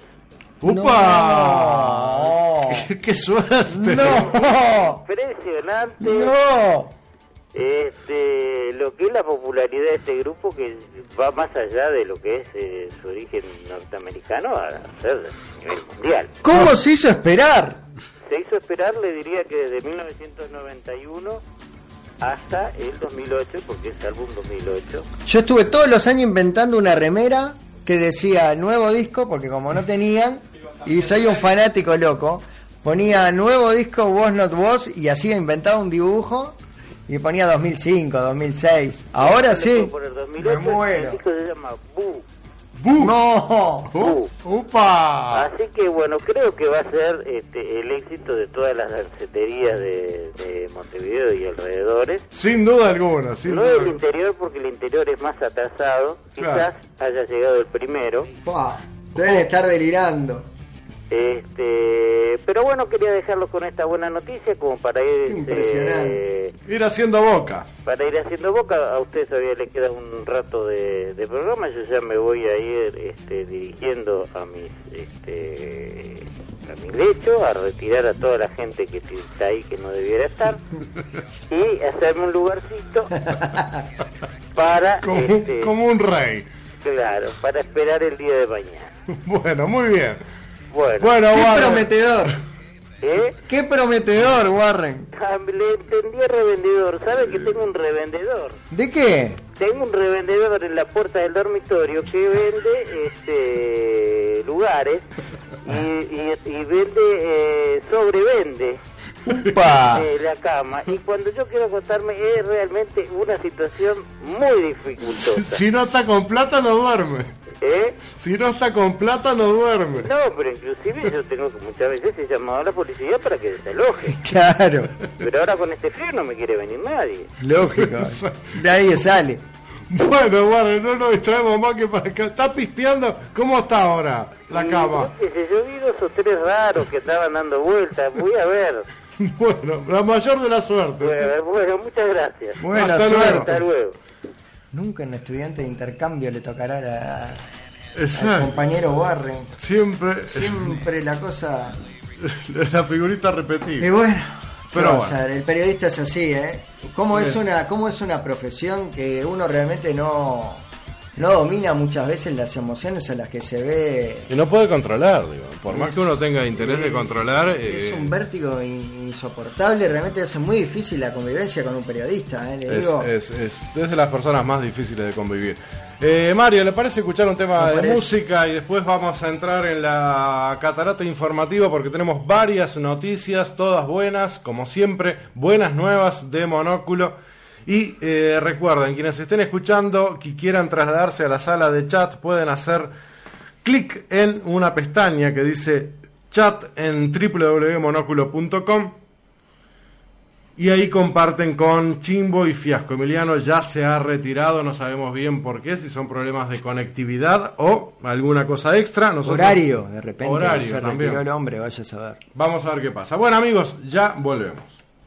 ¡Upa! No. ¡Qué, qué suerte! ¡No! Impresionante. ¡No! Este, lo que es la popularidad de este grupo, que va más allá de lo que es eh, su origen norteamericano a ser a nivel mundial. ¿Cómo se hizo esperar? Se hizo esperar, le diría que desde mil novecientos noventa y uno hasta el dos mil ocho, porque es álbum dos mil ocho. Yo estuve todos los años inventando una remera que decía nuevo disco, porque como no tenían, y soy un fanático loco, ponía nuevo disco Was Not Was y así inventaba un dibujo. Y ponía dos mil cinco, dos mil seis. Ahora sí. Me muero. El disco se llama Boo. ¡Boo! ¡No! Boo. ¡Upa! Así que bueno, creo que va a ser este, el éxito de todas las danceterías de, de Montevideo y alrededores. Sin duda alguna. Sin no duda del alguna. interior, porque el interior es más atrasado. Quizás claro. haya llegado el primero. Pua, deben estar delirando. Este, pero bueno, quería dejarlos con esta buena noticia como para ir impresionante eh, ir haciendo boca para ir haciendo boca. A ustedes todavía les queda un rato de, de programa. Yo ya me voy a ir este, dirigiendo a mis este, a mi lecho, a retirar a toda la gente que está ahí que no debiera estar y hacerme un lugarcito para como, este, como un rey, claro, para esperar el día de mañana. Bueno, muy bien. Bueno, bueno qué Warren. prometedor. ¿Eh? Qué prometedor, Warren. Ah, le entendí a revendedor. ¿Sabe que tengo un revendedor? ¿De qué? Tengo un revendedor en la puerta del dormitorio que vende este lugares y, y, y vende, eh, sobrevende. ¡Upa! de la cama, y cuando yo quiero acostarme es realmente una situación muy dificultosa. Si no está con plata, no duerme. ¿Eh? Si no está con plata, no duerme. No, pero inclusive yo tengo que muchas veces he llamado a la policía para que desaloje. Claro. Pero ahora con este frío no me quiere venir nadie. Lógico. Nadie sale. Bueno, bueno, no nos distraemos más que para acá. ¿Está pispeando? ¿Cómo está ahora la Y cama? yo qué sé, yo vi dos o tres raros que estaban dando vueltas. Voy a ver. Bueno, la mayor de la suerte. Voy a ¿sí? ver. Bueno, muchas gracias. Buena Hasta suerte. luego. Hasta luego. Nunca un estudiante de intercambio le tocará a, al Exacto. compañero Warren. Siempre Siempre la cosa... la figurita repetida. Y bueno, Pero pero bueno. el periodista es así, ¿eh? ¿Cómo es, Bien. una, ¿Cómo es una profesión que uno realmente no, no domina muchas veces las emociones a las que se ve? Y no puede controlar, digo. Por más Es- que uno tenga interés de es- controlar, Es eh, un vértigo in- insoportable, realmente hace muy difícil la convivencia con un periodista, ¿eh? Le es, digo, es, es, es de las personas más difíciles de convivir. Eh, Mario, ¿le parece escuchar un tema Me de parece. música y después vamos a entrar en la catarata informativa porque tenemos varias noticias, todas buenas, como siempre, buenas nuevas de Monóculo. Y eh, recuerden, quienes estén escuchando, que quieran trasladarse a la sala de chat, pueden hacer clic en una pestaña que dice chat en doble u doble u doble u punto monóculo punto com. Y ahí comparten con Chimbo y Fiasco. Emiliano ya se ha retirado, no sabemos bien por qué, si son problemas de conectividad o alguna cosa extra. Nosotros- horario, de repente Horario se también. retiró el hombre, vaya a saber. Vamos a ver qué pasa. Bueno, amigos, ya volvemos.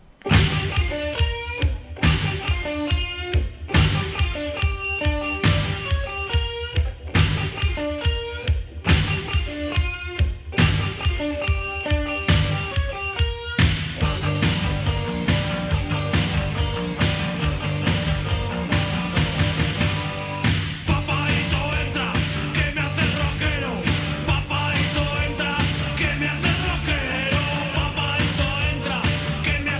Papaito entra, que me hace rockero. Papaito entra, que me hace rockero. Papaito entra, que me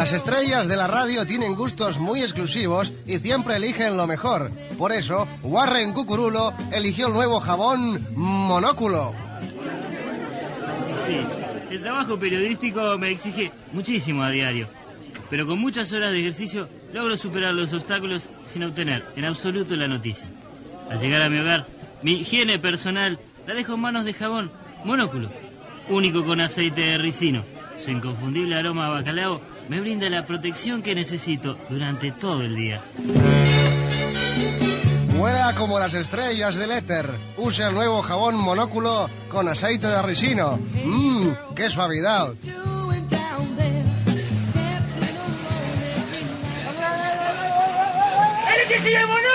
Las estrellas de la radio tienen gustos muy exclusivos y siempre eligen lo mejor. Por eso, Warren Cucurulo eligió el nuevo jabón Monóculo. Sí, el trabajo periodístico me exige muchísimo a diario, pero con muchas horas de ejercicio logro superar los obstáculos sin obtener en absoluto la noticia. Al llegar a mi hogar, mi higiene personal la dejo en manos de jabón Monóculo, único con aceite de ricino. Su inconfundible aroma a bacalao me brinda la protección que necesito durante todo el día. Huela como las estrellas del éter. Usa el nuevo jabón Monóculo con aceite de ricino. ¡Mmm! ¡Qué suavidad! ¡El que sigue Monóculo!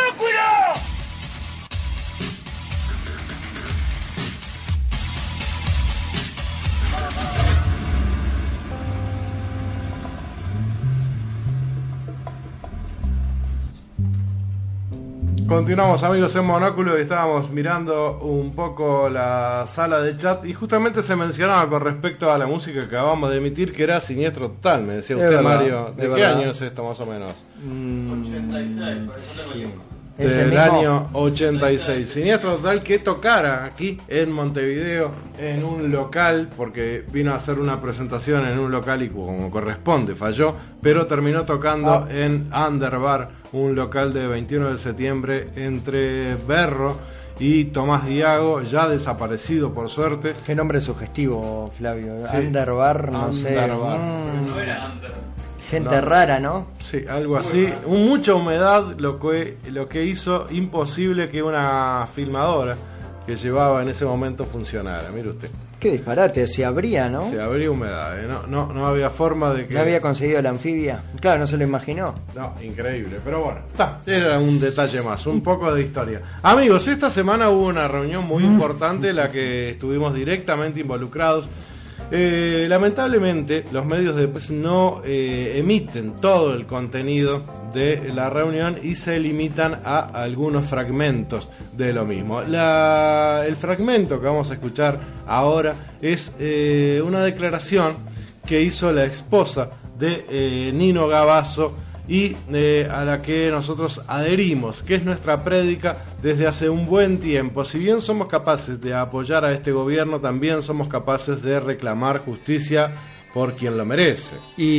Continuamos, amigos, en Monóculo y estábamos mirando un poco la sala de chat y justamente se mencionaba con respecto a la música que acabamos de emitir que era Siniestro Total, me decía Es usted, verdad, Mario. ¿De es qué verdad. año es esto más o menos? Mm, ochenta y seis, por eso tengo el disco. ¿Es Del el mismo? año ochenta y seis. Siniestro Total que tocara aquí en Montevideo en un local, porque vino a hacer una presentación en un local y como corresponde falló, pero terminó tocando Ah. en Underbar, un local de veintiuno de septiembre entre Berro y Tomás Diago, ya desaparecido por suerte. Qué nombre sugestivo, Flavio. Sí. Underbar, no sé. Underbar. Mm, No era Under. gente No. rara, ¿no? Sí, algo así. Un, mucha humedad, lo que, lo que hizo imposible que una filmadora que llevaba en ese momento funcionara. Mire usted, Qué disparate, se abría, ¿no? se abría humedad, ¿eh? no, no, no había forma de que... No había conseguido la anfibia. Claro, no se lo imaginó. No, increíble, pero bueno, está, era un detalle más, un poco de historia. Amigos, esta semana hubo una reunión muy importante en la que estuvimos directamente involucrados. Eh, lamentablemente los medios de prensa no eh, emiten todo el contenido de la reunión y se limitan a algunos fragmentos de lo mismo. La, el fragmento que vamos a escuchar ahora es eh, una declaración que hizo la esposa de eh, Nino Gavazo y eh, a la que nosotros adherimos, que es nuestra prédica desde hace un buen tiempo. Si bien somos capaces de apoyar a este gobierno, también somos capaces de reclamar justicia por quien lo merece.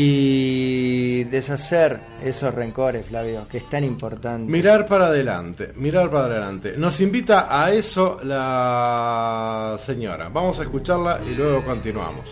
Y deshacer esos rencores, Flavio, que es tan importante. Mirar para adelante, mirar para adelante. Nos invita a eso la señora. Vamos a escucharla y luego continuamos.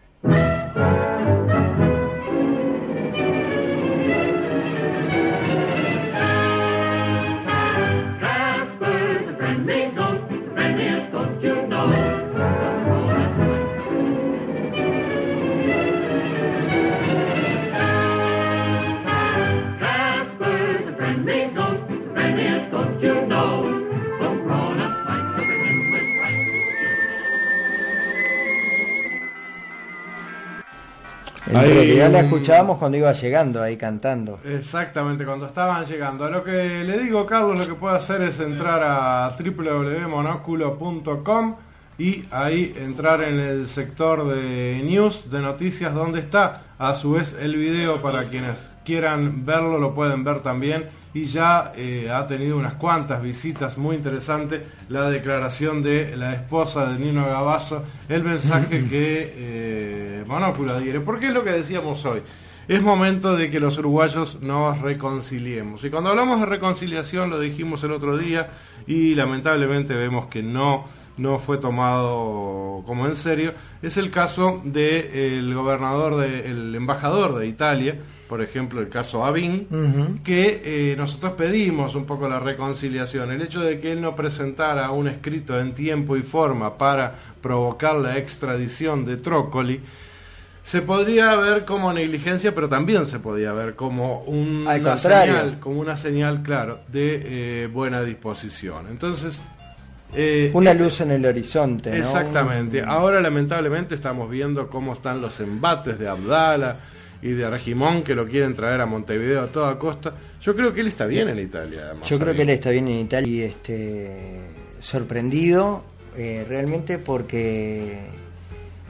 En Ahí, realidad la um, escuchábamos cuando iba llegando ahí cantando. Exactamente, cuando estaban llegando. A lo que le digo, Carlos, lo que puede hacer es entrar a doble u doble u doble u punto monóculo punto com y ahí entrar en el sector de news, de noticias, donde está a su vez el video para quienes quieran verlo, lo pueden ver también. Y ya eh, ha tenido unas cuantas visitas muy interesantes la declaración de la esposa de Nino Gavazo, el mensaje que eh, Monóculo adhiere, porque es lo que decíamos hoy. Es momento de que los uruguayos nos reconciliemos. Y cuando hablamos de reconciliación, lo dijimos el otro día, y lamentablemente vemos que no, no fue tomado como en serio. Es el caso del gobernador, de, el embajador de Italia, por ejemplo, el caso Avín, uh-huh. que eh, nosotros pedimos un poco la reconciliación. El hecho de que él no presentara un escrito en tiempo y forma para provocar la extradición de Trócoli, se podría ver como negligencia, pero también se podía ver como un, Al una contrario. señal, como una señal, claro, de eh, buena disposición. Entonces, eh, una este, luz en el horizonte, ¿no? Exactamente. Ahora, lamentablemente, estamos viendo cómo están los embates de Abdala y de Argimón, que lo quieren traer a Montevideo a toda costa. Yo creo que él está bien en Italia, además. Yo creo ahí. que él está bien en Italia y este, sorprendido eh, realmente porque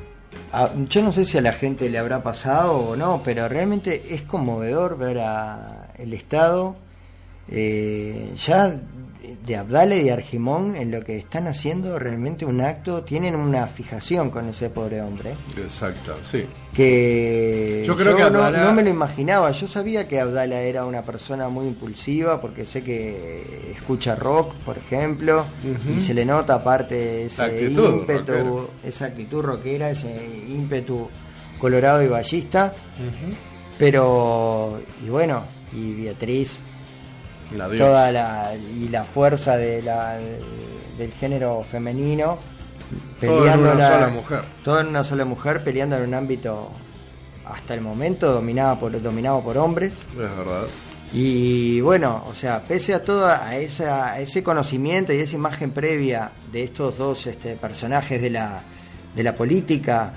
a, yo no sé si a la gente le habrá pasado o no, pero realmente es conmovedor ver a el Estado eh, ya de Abdala y de Argimón en lo que están haciendo realmente un acto, tienen una fijación con ese pobre hombre. Exacto, sí. Que yo creo yo que Abdala... no, no me lo imaginaba. Yo sabía que Abdala era una persona muy impulsiva porque sé que escucha rock, por ejemplo, uh-huh. y se le nota aparte ese actitud ímpetu, rockera. esa actitud rockera, ese ímpetu colorado y ballista. Uh-huh. Pero, y bueno, y Beatriz, la toda la y la fuerza de la de, del género femenino, todo en una sola mujer, todo en una sola mujer peleando en un ámbito hasta el momento dominado por dominado por hombres. Es verdad. Y bueno, o sea, pese a todo a, esa, a ese conocimiento y esa imagen previa de estos dos este, personajes de la de la política,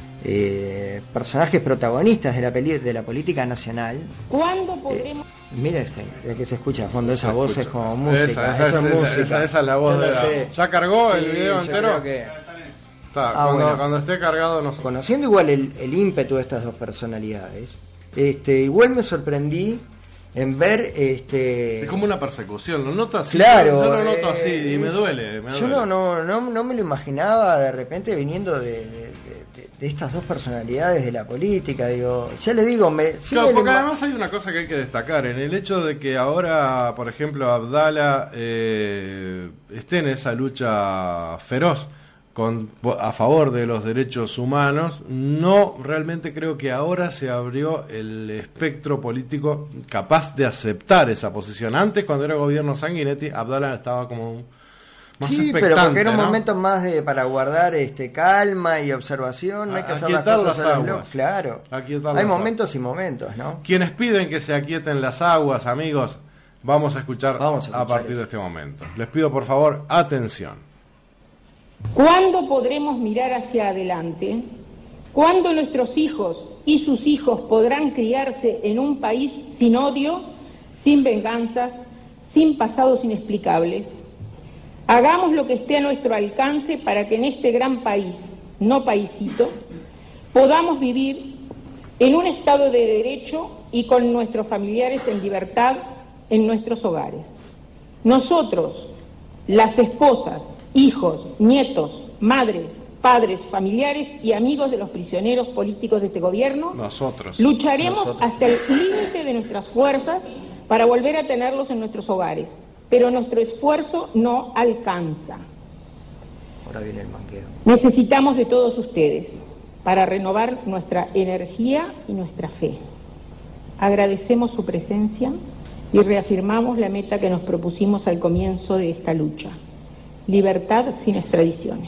eh, personajes protagonistas de la peli, de la política nacional. ¿Cuándo podremos? Eh, mira este, el que se escucha a fondo, esa se voz escucha. es como música. Esa, esa, eso es, es música. Esa, esa es la voz de la... sé. ¿Ya cargó sí, el video entero? Que... Está, ah, cuando, bueno. cuando esté cargado no sé. Conociendo igual el, el ímpetu de estas dos personalidades, este, igual me sorprendí en ver este es como una persecución, lo noto así, claro, yo lo noto eh, así y me es, duele, me yo duele. No, no, no, no me lo imaginaba de repente viniendo de, de, de, de estas dos personalidades de la política, digo, ya le digo, me sí claro, me porque ima- además hay una cosa que hay que destacar, en el hecho de que ahora, por ejemplo, Abdala eh, esté en esa lucha feroz con, a favor de los derechos humanos, no realmente creo que ahora se abrió el espectro político capaz de aceptar esa posición. Antes, cuando era gobierno Sanguinetti, Abdala estaba como más sí, expectante, pero porque era un ¿no? momento más de para guardar este calma y observación, no hay que hacer las Aquietar cosas las a los aguas. locos. Claro, Aquietar hay las momentos aguas. y momentos, ¿no? Quienes piden que se aquieten las aguas, amigos, vamos a escuchar, Vamos a, escuchar a partir eso. de este momento. Les pido por favor atención. ¿Cuándo podremos mirar hacia adelante? ¿Cuándo nuestros hijos y sus hijos podrán criarse en un país sin odio, sin venganzas, sin pasados inexplicables? Hagamos lo que esté a nuestro alcance para que en este gran país, no paisito, podamos vivir en un estado de derecho y con nuestros familiares en libertad en nuestros hogares. Nosotros, las esposas, hijos, nietos, madres, padres, familiares y amigos de los prisioneros políticos de este gobierno, nosotros lucharemos nosotros. hasta el límite de nuestras fuerzas para volver a tenerlos en nuestros hogares, pero nuestro esfuerzo no alcanza. Ahora viene el manqueo. Necesitamos de todos ustedes para renovar nuestra energía y nuestra fe. Agradecemos su presencia y reafirmamos la meta que nos propusimos al comienzo de esta lucha: libertad sin extradiciones.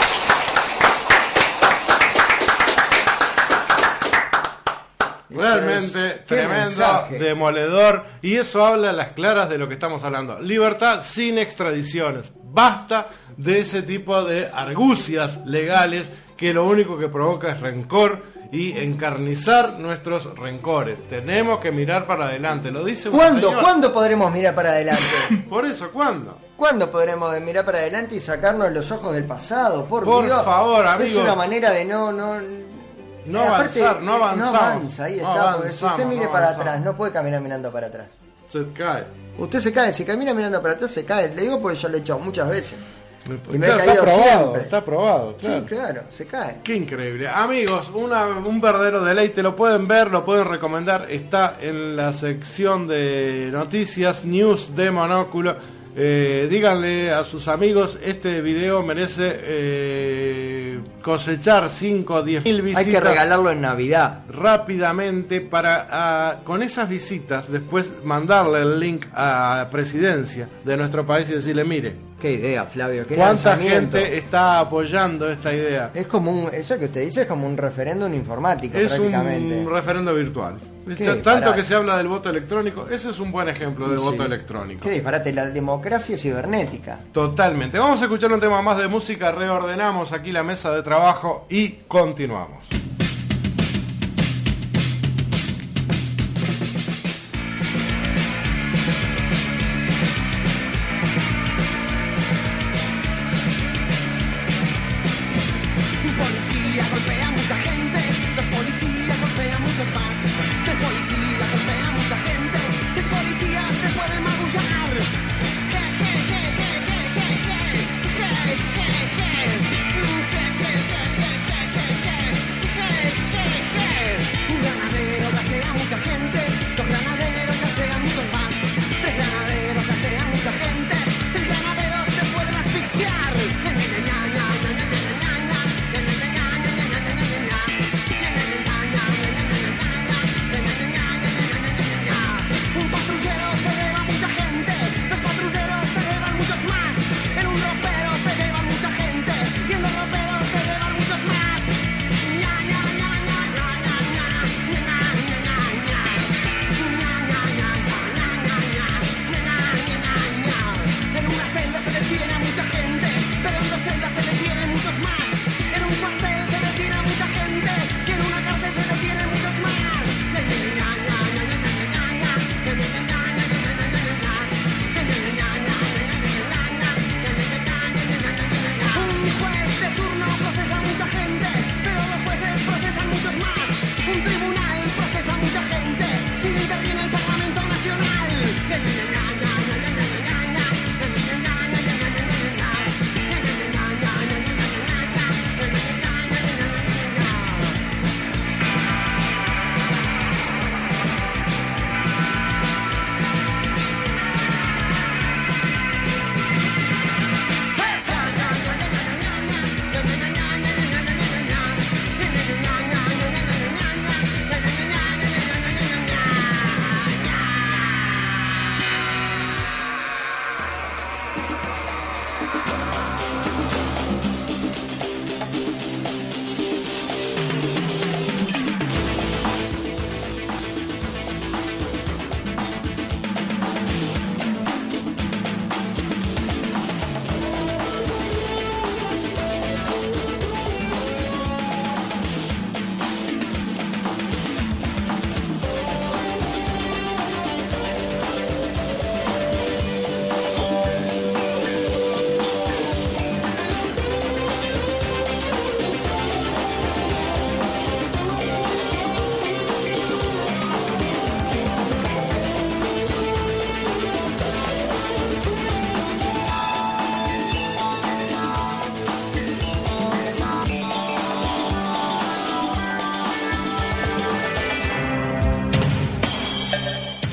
Realmente Qué tremendo, mensaje. demoledor, y eso habla a las claras de lo que estamos hablando. Libertad sin extradiciones. Basta de ese tipo de argucias legales que lo único que provoca es rencor y encarnizar nuestros rencores. Tenemos que mirar para adelante, lo dice una ¿Cuándo? señora. ¿Cuándo podremos mirar para adelante? Por eso, ¿cuándo? ¿Cuándo podremos mirar para adelante y sacarnos los ojos del pasado? Por, Por Dios. favor, Es amigos. una manera de no... no No eh, aparte, avanzar, no eh, avanzamos. No avanza, ahí No está. Porque si usted avanzamos, mire no para avanzamos. atrás, no puede caminar mirando para atrás. Se cae. Usted se cae, si camina mirando para atrás se cae. Le digo porque yo lo he hecho muchas veces. Y me he Está, caído está probado, siempre. está probado, claro. Sí, claro, se cae. Qué increíble. Amigos, una, un verdadero deleite. Lo pueden ver, lo pueden recomendar. Está en la sección de noticias, news de Monóculo. Eh, díganle a sus amigos, este video merece eh, cosechar cinco o diez mil visitas. Hay que regalarlo en Navidad. Rápidamente para ah, con esas visitas después mandarle el link a Presidencia de nuestro país y decirle, mire, Qué idea, Flavio, qué ¿cuánta lanzamiento. gente está apoyando esta idea? Es como un, eso que usted dice es como un referéndum informático Es prácticamente. un referendo virtual. Qué Tanto disparate. que se habla del voto electrónico, ese es un buen ejemplo del Sí. voto electrónico. Qué disparate, la democracia cibernética. Totalmente. Vamos a escuchar un tema más de música, reordenamos aquí la mesa de trabajo y continuamos. Policía golpea a mucha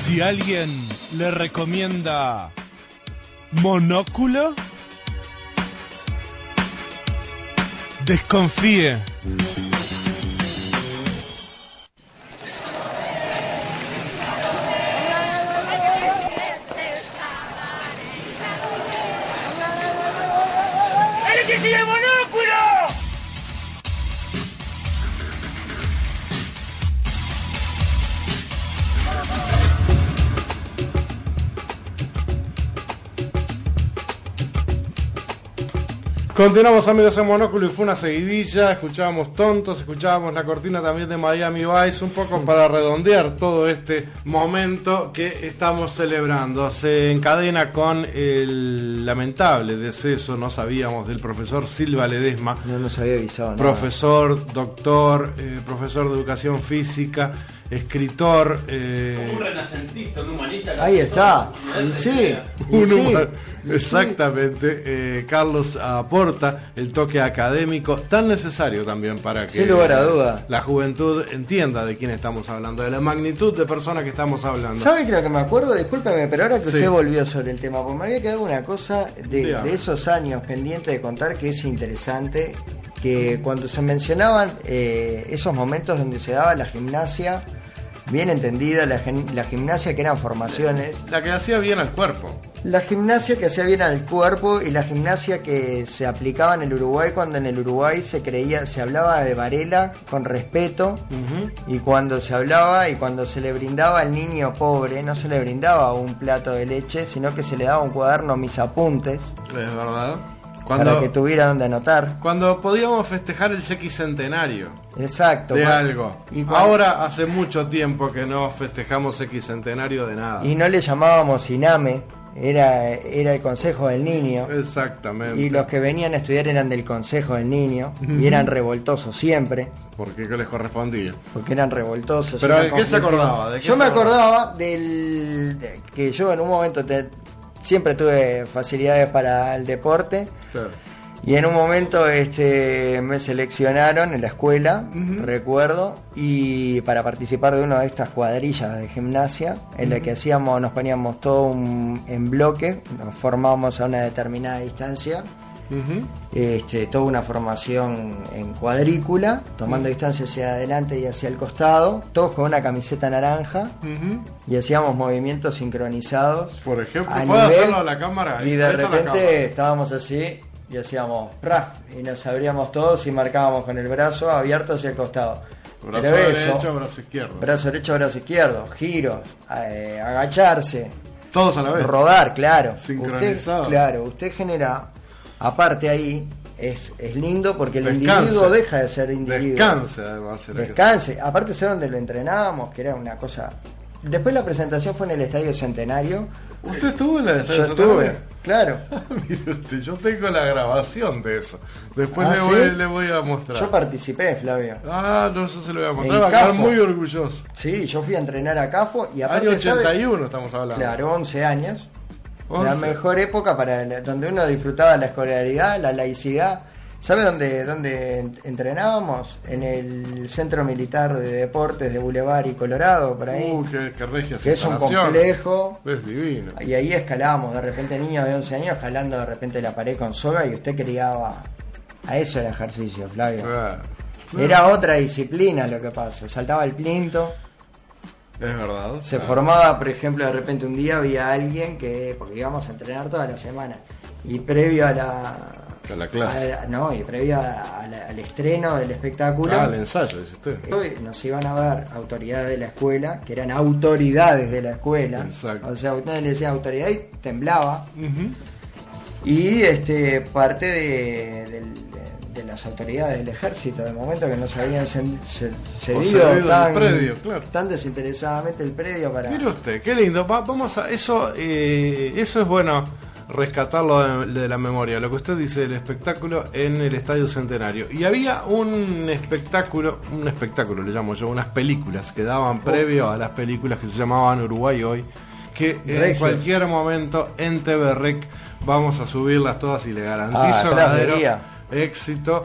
Si alguien le recomienda Monóculo, desconfíe. ¡El que sigue Monóculo! Continuamos, amigos, en Monóculo, y fue una seguidilla. Escuchábamos Tontos, escuchábamos la cortina también de Miami Vice, un poco para redondear todo este momento que estamos celebrando. Se encadena con el lamentable deceso, no sabíamos, del profesor Silva Ledesma. No nos había avisado nada. Profesor, doctor, eh, profesor de educación física, escritor. Eh, un renacentista, un humanista. Ahí está. Y sí, y un sí. humor, exactamente. Eh, Carlos aporta el toque académico tan necesario también para que Sin lugar a duda. la juventud entienda de quién estamos hablando, de la magnitud de personas que estamos hablando. ¿Sabe qué es lo que me acuerdo? Discúlpeme, pero ahora que Sí. usted volvió sobre el tema, porque me había quedado una cosa de, Dígame. de esos años pendiente de contar que es interesante, que cuando se mencionaban eh, esos momentos donde se daba la gimnasia, bien entendida, la, gen- la gimnasia que eran formaciones, La que hacía bien al cuerpo. la gimnasia que hacía bien al cuerpo y la gimnasia que se aplicaba en el Uruguay cuando en el Uruguay se creía, se hablaba de Varela con respeto. Ujú. Y cuando se hablaba y cuando se le brindaba al niño pobre, no se le brindaba un plato de leche, sino que se le daba un cuaderno, mis apuntes, Es verdad. para Cuando, que tuviera donde anotar. cuando podíamos festejar el sequicentenario Exacto. de Cuando- algo. y cuando- Ahora hace mucho tiempo que no festejamos sequicentenario de nada. Y no le llamábamos INAME, era, era el Consejo del Niño. Exactamente. Y los que venían a estudiar eran del Consejo del Niño. Ujú. Y eran revoltosos siempre. Porque ¿qué les correspondía? Porque eran revoltosos. Pero, eran ¿de qué se conflictivos. acordaba? ¿De qué Yo se me acordaba? acordaba del de- que yo en un momento te- siempre tuve facilidades para el deporte. Claro. Y en un momento este me seleccionaron en la escuela, Ujú. recuerdo, y para participar de una de estas cuadrillas de gimnasia, en la Ujú. que hacíamos, nos poníamos todo un- en bloque, nos formábamos a una determinada distancia, Ujú. este, toda una formación en cuadrícula, tomando distancia hacia adelante y hacia el costado, todos con una camiseta naranja, Ujú. y hacíamos movimientos sincronizados. Por ejemplo, a ¿puedo nivel- hacerlo a la cámara? Y de Ahí está la repente cámara. estábamos así y hacíamos raf y nos abríamos todos y marcábamos con el brazo abierto hacia el costado. Brazo Pero eso, derecho, brazo izquierdo. brazo derecho, brazo izquierdo, giros, eh, agacharse, Todos a la vez. rodar, claro. Sincronizado. Usted, claro, usted genera, aparte ahí, es, es lindo porque el Descanse. individuo deja de ser individuo. Descanse, además. era que- Descanse. Aparte sé dónde lo entrenábamos, que era una cosa... Después la presentación fue en el Estadio Centenario. ¿Usted estuvo en la Yo estación estuve, claro. Mire usted, yo tengo la grabación de eso. Después Ah, le, voy, ¿sí? le voy a mostrar. Yo participé, Flavio. Ah, no, eso se lo voy a En mostrar. Va a quedar Cafo. muy orgulloso. Sí, yo fui a entrenar a Cafo y aparte... Año ¿sabe? ochenta y uno estamos hablando. Claro, once años. La once. mejor época para la- donde uno disfrutaba la escolaridad, la laicidad. ¿Sabe dónde, dónde ent- entrenábamos? En el Centro Militar de Deportes de Boulevard y Colorado, por ahí. Uh, qué, qué regia que es un instalación. complejo. Es divino. Y ahí escalábamos, de repente niños de once años escalando de repente la pared con soga y usted criaba. A eso era ejercicio, Flavio. Claro. Era otra disciplina lo que pasa. Saltaba el plinto. Es verdad. Se Claro. formaba, por ejemplo, de repente un día había alguien que, porque íbamos a entrenar toda la semana, y previo a la... A la clase. a la- no, y previo a- a la- al estreno del espectáculo, Ah, el ensayo, dice usted. hoy nos iban a ver autoridades de la escuela, que eran autoridades de la escuela. Exacto. O sea, usted le decía autoridad y temblaba. Ujú. Y este parte de, del- de las autoridades del ejército, del momento que nos habían cen- ce- cedido, cedido el tan, predio, claro. tan desinteresadamente el predio para... Mire usted, qué lindo. Va- vamos a eso. eh, eso es bueno rescatarlo de, de la memoria. Lo que usted dice del espectáculo en el Estadio Centenario. Y había un espectáculo, un espectáculo le llamo yo, unas películas que daban previo a las películas que se llamaban Uruguay Hoy, que en Regios. cualquier momento en T V Rec vamos a subirlas todas y le Ah, garantizo ya las verdadero vería. éxito.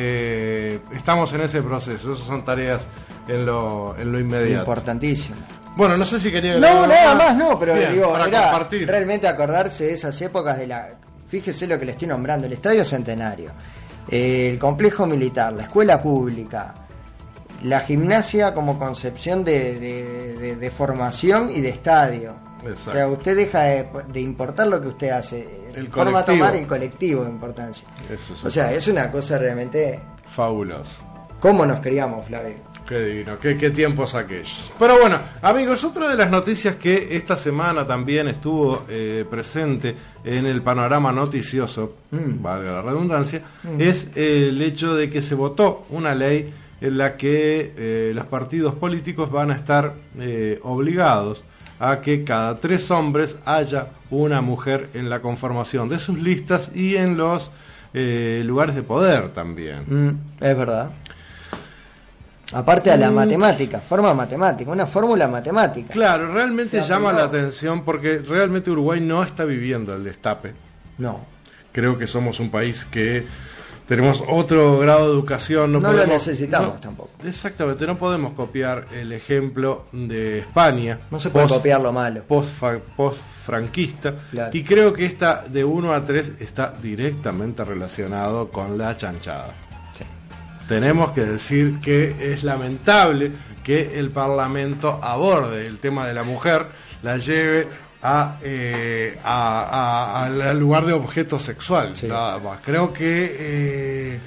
Eh, estamos en ese proceso. Esas son tareas en lo, en lo inmediato. Importantísimo. Bueno, no sé si quería... No, nada más, no, pero Bien, digo, para era compartir. realmente acordarse de esas épocas de la... Fíjese lo que le estoy nombrando, el Estadio Centenario, eh, el complejo militar, la escuela pública, la gimnasia como concepción de, de, de, de formación y de estadio. Exacto. O sea, usted deja de, de importar lo que usted hace, El forma a colectivo. tomar el colectivo de importancia. Eso es O sea, es una cosa realmente... fabuloso. ¿Cómo nos queríamos, Flavio? Qué divino, qué, qué tiempos aquellos. Pero bueno, amigos, otra de las noticias que esta semana también estuvo eh, presente en el panorama noticioso, Mm. valga la redundancia, Mm. es eh, el hecho de que se votó una ley en la que eh, los partidos políticos van a estar eh, obligados a que cada tres hombres haya una mujer en la conformación de sus listas y en los eh, lugares de poder también. Mm, es verdad. Aparte de la Mm. matemática, forma matemática, una fórmula matemática. Claro, realmente Se llama aplicó. la atención porque realmente Uruguay no está viviendo el destape. No. Creo que somos un país que tenemos otro grado de educación. No, No lo podemos, necesitamos no- tampoco. Exactamente, no podemos copiar el ejemplo de España. No se puede post- copiar lo malo. Post-fa- Post-franquista. Claro. Y creo que esta de uno a tres está directamente relacionado con la chanchada. Tenemos que decir que es lamentable que el Parlamento aborde el tema de la mujer, la lleve a, eh, a- a- al al lugar de objeto sexual. Nada más. Creo que eh,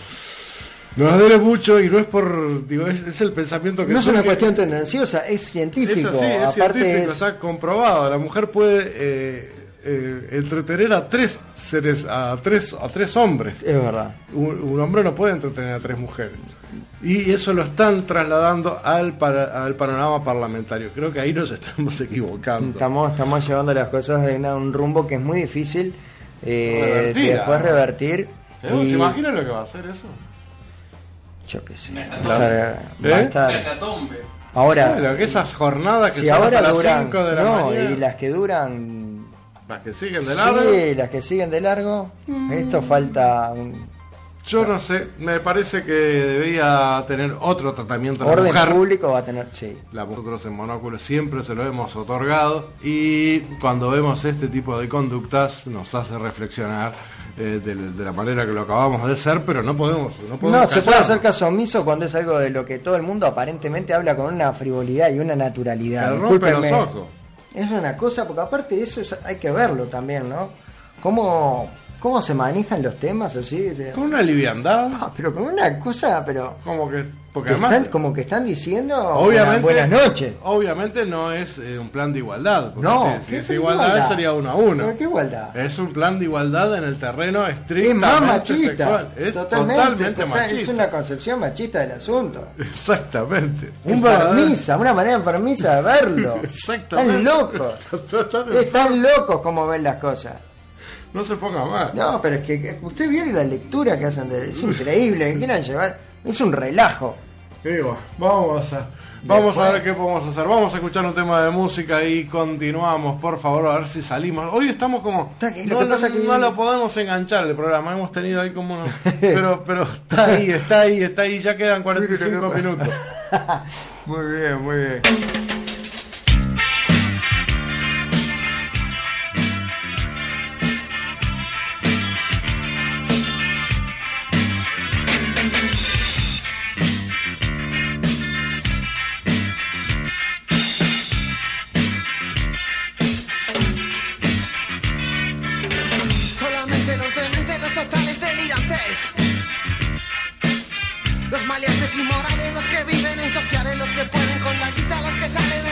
nos duele mucho y no es por. Digo, es, es el pensamiento que No es una surge. cuestión tendenciosa, es científico. Es así, es Aparte científico, es- está comprobado. La mujer puede eh, eh, entretener a tres seres, a tres, a tres hombres. Es verdad. Un, un hombre no puede entretener a tres mujeres. Y eso lo están trasladando al, para- al panorama parlamentario. Creo que ahí nos estamos equivocando. Estamos, estamos llevando las cosas de una- un rumbo que es muy difícil eh, Revertir, de después ah. revertir. ¿Se y- imaginan lo que va a hacer eso? Yo qué sé. Las- Va a estar- ¿Eh? va a estar- Ahora, Claro, que esas jornadas que si son ahora hasta las duran, cinco de la no, mañana. y las que duran, Las que siguen de largo. sí, las que siguen de largo, esto falta un Yo no sé, me parece que debía tener otro tratamiento la orden mujer. público, va a tener, sí. La, nosotros en Monóculo siempre se lo hemos otorgado y cuando vemos este tipo de conductas nos hace reflexionar eh, de, de la manera que lo acabamos de hacer, pero no podemos no, podemos No, se puede callarnos. hacer caso omiso cuando es algo de lo que todo el mundo aparentemente habla con una frivolidad y una naturalidad. Que rompe los Discúlpenme. ojos. Es una cosa, porque aparte de eso es- hay que verlo también, ¿no? ¿Cómo, cómo se manejan los temas así? De- Con una liviandad. Ah, pero con una cosa, pero... Como que, porque que además, están- como que están diciendo obviamente, buenas noches. Obviamente no es eh, un plan de igualdad. Porque No, si, si ¿qué es plan de igualdad, igualdad? sería uno a uno. ¿Pero qué igualdad? Es un plan de igualdad en el terreno Es estrictamente más machista. sexual. Es totalmente, totalmente, total- machista. Es una concepción machista del asunto. Exactamente. Un verdadero- Enfermiza, una manera enfermiza de verlo. Exactamente. Están locos. Totalmente. Están locos como ven las cosas. No se ponga mal. No, pero es que que usted vio la lectura que hacen, de, es increíble, que quieran llevar, es un relajo. Digo, vamos a, vamos a Después- ver qué podemos hacer. Vamos a escuchar un tema de música y continuamos, por favor, a ver si salimos. Hoy estamos como... que- no, lo que no- pasa que- no lo podemos enganchar el programa, hemos tenido ahí como unos... Pero, pero está ahí, está ahí, está ahí, ya quedan cuarenta y cinco minutos. Muy bien, muy bien. Solamente los dementes, los totales delirantes. Los maleantes inmorales, los que viven en sociales, los que pueden con la guita, los que salen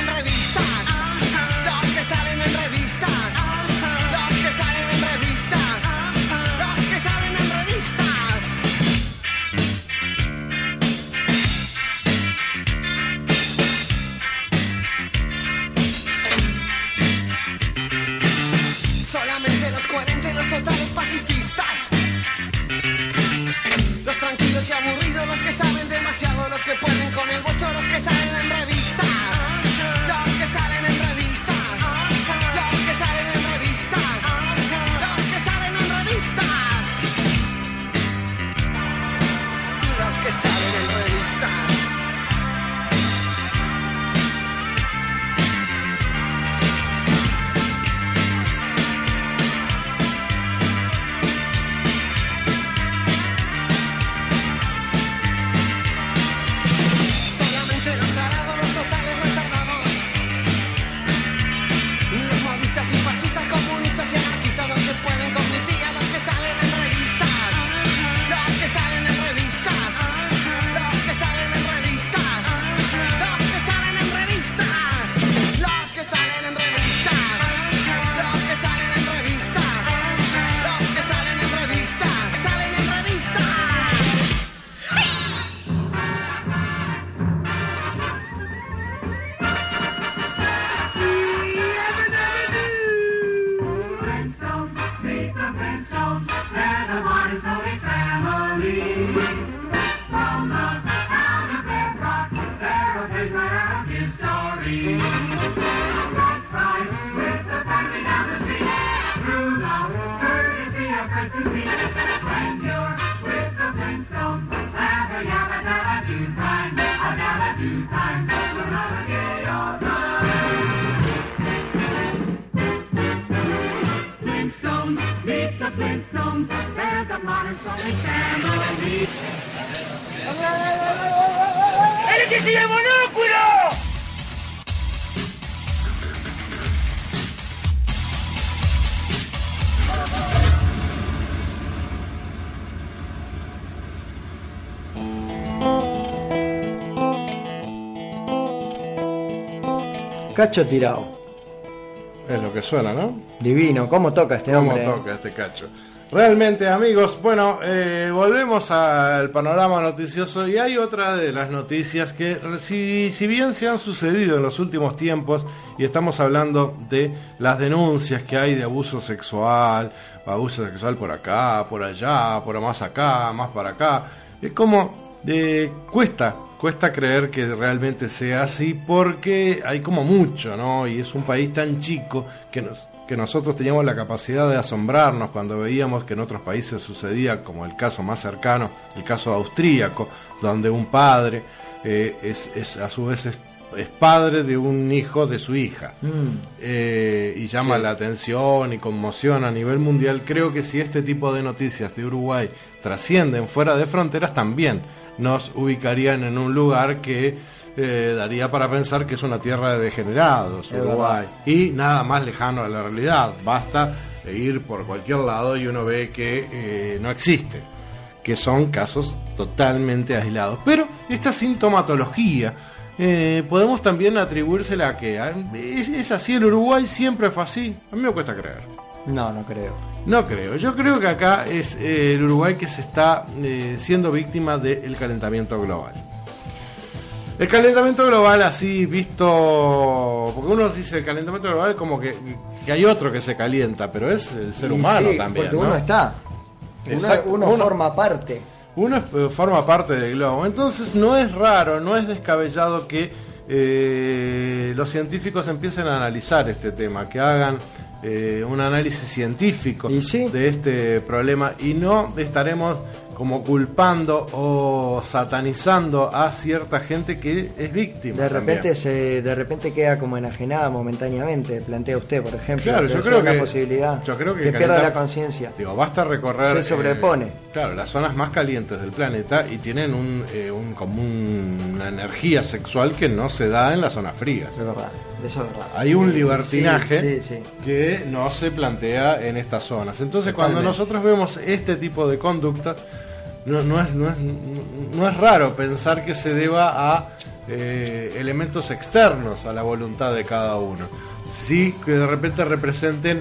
always write a good story. That's fine with the family down the street. Through the courtesy of friends to meet. When you're with the Flintstones, have a yabba dabba do time, a dabba do time. We'll have a gay old time. Flintstones, meet the Flintstones. They're the modern Sonic family. ¡El que sigue monóculo! Cacho tirado. Es lo que suena, ¿no? Divino, ¿cómo toca este ¿Cómo hombre? toca este cacho? Realmente, amigos, bueno, eh, volvemos al panorama noticioso y hay otra de las noticias que, si, si bien se han sucedido en los últimos tiempos, y estamos hablando de las denuncias que hay de abuso sexual, abuso sexual por acá, por allá, por más acá, más para acá, es como eh, cuesta, cuesta creer que realmente sea así porque hay como mucho, ¿no? Y es un país tan chico que nos... que nosotros teníamos la capacidad de asombrarnos cuando veíamos que en otros países sucedía, como el caso más cercano, el caso austríaco, donde un padre eh, es, es a su vez es, es padre de un hijo de su hija, mm. eh, y llama sí. la atención y conmoción a nivel mundial. Creo que si este tipo de noticias de Uruguay trascienden fuera de fronteras, también nos ubicarían en un lugar que Eh, daría para pensar que es una tierra de degenerados, Uruguay, y nada más lejano a la realidad. Basta ir por cualquier lado y uno ve que eh, no existe, que son casos totalmente aislados. Pero esta sintomatología eh, podemos también atribuírsela a que es, es así, el Uruguay siempre fue así. A mí me cuesta creer. No, no creo. No creo. Yo creo que acá es eh, el Uruguay que se está eh, siendo víctima del calentamiento global. El calentamiento global así visto, porque uno dice el calentamiento global como que, que hay otro que se calienta, pero es el ser y humano sí, también, porque ¿no? uno está, Exacto. uno, uno, uno forma parte. Uno es, forma parte del globo, entonces no es raro, no es descabellado que eh, los científicos empiecen a analizar este tema, que hagan eh, un análisis científico sí? de este problema y no estaremos como culpando o satanizando a cierta gente que es víctima. De repente también. se, de repente queda como enajenada momentáneamente, plantea usted, por ejemplo. Claro, yo creo una que posibilidad yo creo que, que pierda calentar, la conciencia. Digo, basta recorrer. Se sobrepone. Eh, claro, las zonas más calientes del planeta y tienen un, eh, un como un, una energía sexual que no se da en las zonas frías. Es verdad, eso es verdad. Hay un libertinaje sí, sí, sí. que no se plantea en estas zonas. Entonces, Totalmente. cuando nosotros vemos este tipo de conductas, No, no, es, no, es, no es raro pensar que se deba a eh, elementos externos a la voluntad de cada uno. Sí, que de repente representen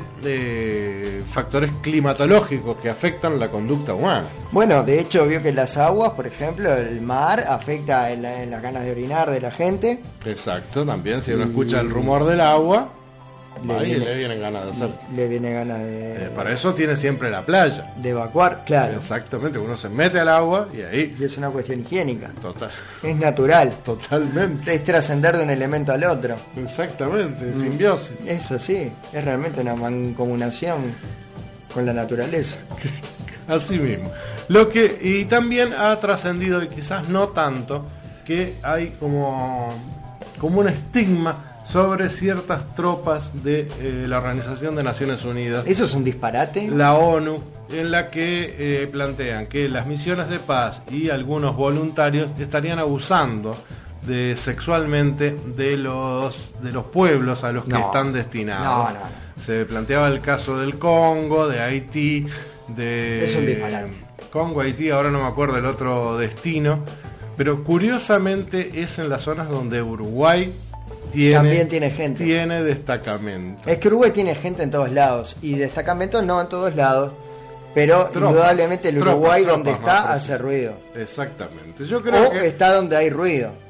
eh, factores climatológicos que afectan la conducta humana. Bueno, de hecho, vio que las aguas, por ejemplo, el mar afecta en, la, en las ganas de orinar de la gente. Exacto, también si uno y... escucha el rumor del agua, le, ahí viene, le vienen ganas de hacer. Le viene ganas de... Eh, para eso tiene siempre la playa. De evacuar, claro. Exactamente, uno se mete al agua y ahí... Y es una cuestión higiénica. Total. Es natural. Totalmente. Es trascender de un elemento al otro. Exactamente, mm. simbiosis. Eso sí, es realmente una mancomunación con la naturaleza. Así mismo. Lo que y también ha trascendido, y quizás no tanto, que hay como, como un estigma sobre ciertas tropas de eh, la Organización de Naciones Unidas. ¿Eso es un disparate? La ONU, en la que eh, plantean que las misiones de paz y algunos voluntarios estarían abusando de sexualmente de los de los pueblos a los que no. están destinados. No, no, no. Se planteaba el caso del Congo, de Haití, de es un disparate. Congo, Haití, ahora no me acuerdo el otro destino, pero curiosamente es en las zonas donde Uruguay Tiene, también tiene gente. Tiene destacamento. Es que Uruguay tiene gente en todos lados. Y destacamento no en todos lados. Pero tropas, indudablemente el Uruguay tropas, donde tropas, está hace ruido. Exactamente. Yo creo o que está donde hay ruido.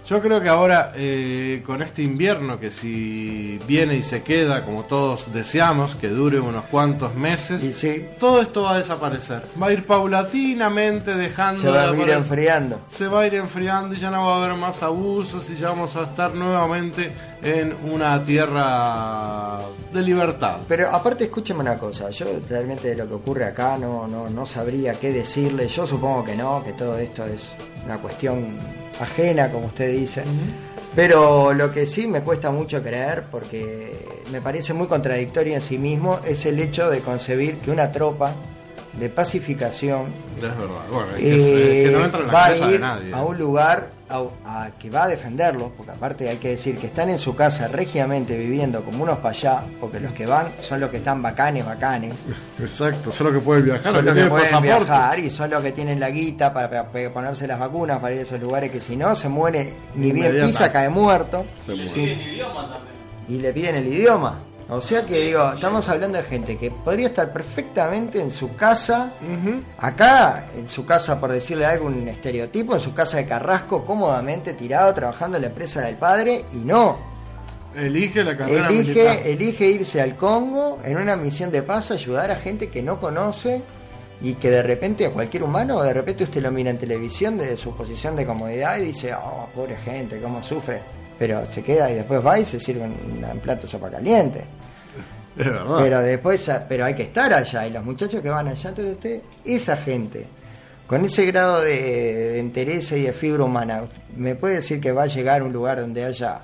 Yo creo que ahora, eh, con este invierno, que si viene y se queda, como todos deseamos, que dure unos cuantos meses, y sí, todo esto va a desaparecer. Va a ir paulatinamente dejando se va de a ir enfriando. Se va a ir enfriando y ya no va a haber más abusos y ya vamos a estar nuevamente en una tierra de libertad. Pero aparte, escúcheme una cosa, yo realmente de lo que ocurre acá no, no, no sabría qué decirle. Yo supongo que no, que todo esto es una cuestión ajena, como usted dice, uh-huh. Pero lo que sí me cuesta mucho creer, porque me parece muy contradictorio en sí mismo, es el hecho de concebir que una tropa de pacificación es verdad. Bueno, es que, eh, es que no entra en la va a cabeza ir de nadie. a un lugar a, a que va a defenderlos, porque aparte hay que decir que están en su casa regiamente viviendo como unos para allá, porque los que van son los que están bacanes, bacanes. Exacto, son los que pueden viajar, son los que, que pueden pasaporte. viajar y son los que tienen la guita para, para, para ponerse las vacunas para ir a esos lugares que si no se muere, ni bien pisa, cae muerto. Se le piden el idioma también. Y le piden el idioma. O sea que digo, estamos hablando de gente que podría estar perfectamente en su casa, uh-huh. acá, en su casa, por decirle algo, un estereotipo, en su casa de Carrasco, cómodamente tirado, trabajando en la empresa del padre, y no. Elige la carrera elige, militar. Elige irse al Congo en una misión de paz, ayudar a gente que no conoce y que de repente a cualquier humano, de repente usted lo mira en televisión desde su posición de comodidad y dice, oh, pobre gente, cómo sufre. Pero se queda y después va y se sirve un, un plato de sopa caliente. Es verdad. Pero después, pero hay que estar allá, y los muchachos que van allá, entonces usted, esa gente, con ese grado de, de interés y de fibra humana, ¿me puede decir que va a llegar a un lugar donde haya,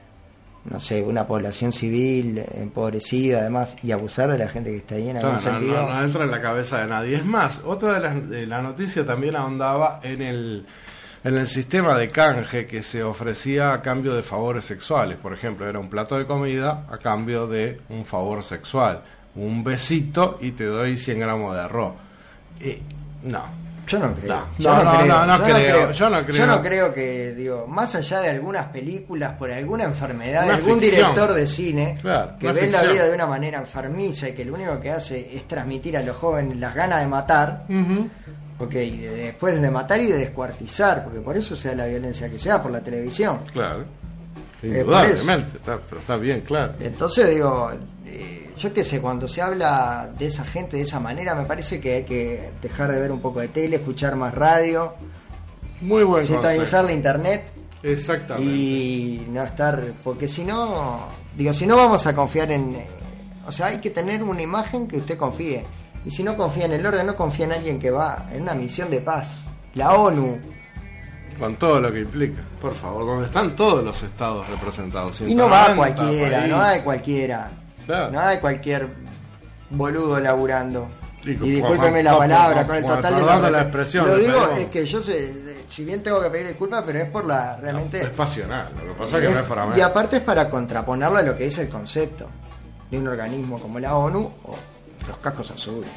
no sé, una población civil empobrecida además, y abusar de la gente que está ahí en algún no, sentido? No, no entra en la cabeza de nadie. Es más, otra de las de la noticia también ahondaba en el en el sistema de canje que se ofrecía a cambio de favores sexuales. Por ejemplo, era un plato de comida a cambio de un favor sexual. Un besito y te doy cien gramos de arroz. Eh, no. Yo no creo. No, yo no, no, no, creo. no, no yo creo, no creo. Yo no creo. Yo no creo que, digo, más allá de algunas películas, por alguna enfermedad, de una algún ficción. director de cine, claro, que ve ficción. la vida de una manera enfermiza y que lo único que hace es transmitir a los jóvenes las ganas de matar, uh-huh. porque y de, después de matar y de descuartizar, porque por eso se da la violencia que se da por la televisión. Claro. Eh, Indudablemente, está, pero está bien, claro. Entonces, digo, eh, yo qué sé, cuando se habla de esa gente de esa manera, me parece que hay que dejar de ver un poco de tele, escuchar más radio, muy buen sintonizar la internet. Exactamente. Y no estar, porque si no, digo, si no vamos a confiar en, eh, o sea, hay que tener una imagen que usted confíe. Y si no confía en el orden, no confía en alguien que va en una misión de paz. La ONU. Con todo lo que implica, por favor, donde están todos los estados representados. Y no va cualquiera, países. no hay cualquiera. Claro. No hay cualquier boludo laburando. Y, y discúlpeme la con, palabra, con, con el con, total con, de la expresión. Lo digo pero... es que yo sé, si bien tengo que pedir disculpas, pero es por la realmente. No, es pasional, lo que pasa es que no es para mí. Y aparte es para contraponerlo a lo que es el concepto de un organismo como la ONU o los cascos azules.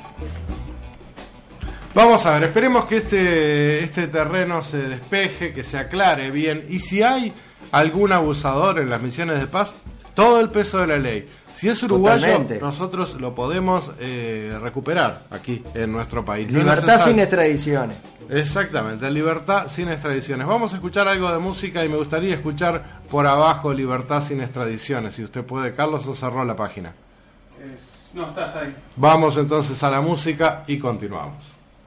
Vamos a ver, esperemos que este, este terreno se despeje, que se aclare bien. Y si hay algún abusador en las misiones de paz, todo el peso de la ley. Si es uruguayo, totalmente, nosotros lo podemos eh, recuperar aquí en nuestro país. Libertad sin extradiciones. Exactamente, libertad sin extradiciones. Vamos a escuchar algo de música y me gustaría escuchar por abajo Libertad sin extradiciones. Si usted puede, Carlos, o cerró la página. Es... No, está, está ahí. Vamos entonces a la música y continuamos.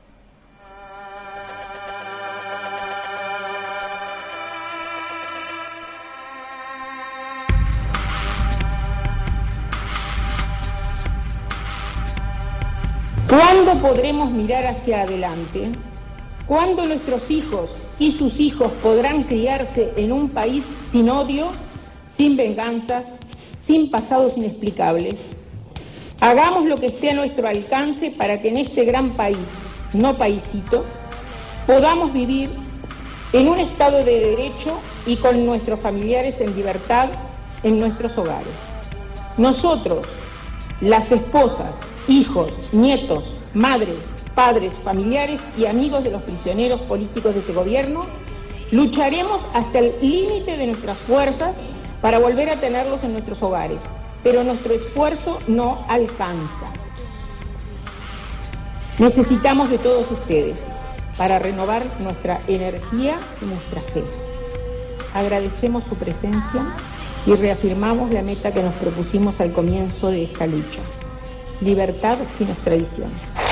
¿Cuándo podremos mirar hacia adelante? ¿Cuándo nuestros hijos y sus hijos podrán criarse en un país sin odio, sin venganzas, sin pasados inexplicables? Hagamos lo que esté a nuestro alcance para que en este gran país, no paisito, podamos vivir en un estado de derecho y con nuestros familiares en libertad en nuestros hogares. Nosotros, las esposas, hijos, nietos, madres, padres, familiares y amigos de los prisioneros políticos de este gobierno, lucharemos hasta el límite de nuestras fuerzas para volver a tenerlos en nuestros hogares, pero nuestro esfuerzo no alcanza. Necesitamos de todos ustedes para renovar nuestra energía y nuestra fe. agradecemos su presencia y reafirmamos la meta que nos propusimos al comienzo de esta lucha: libertad sin extradición.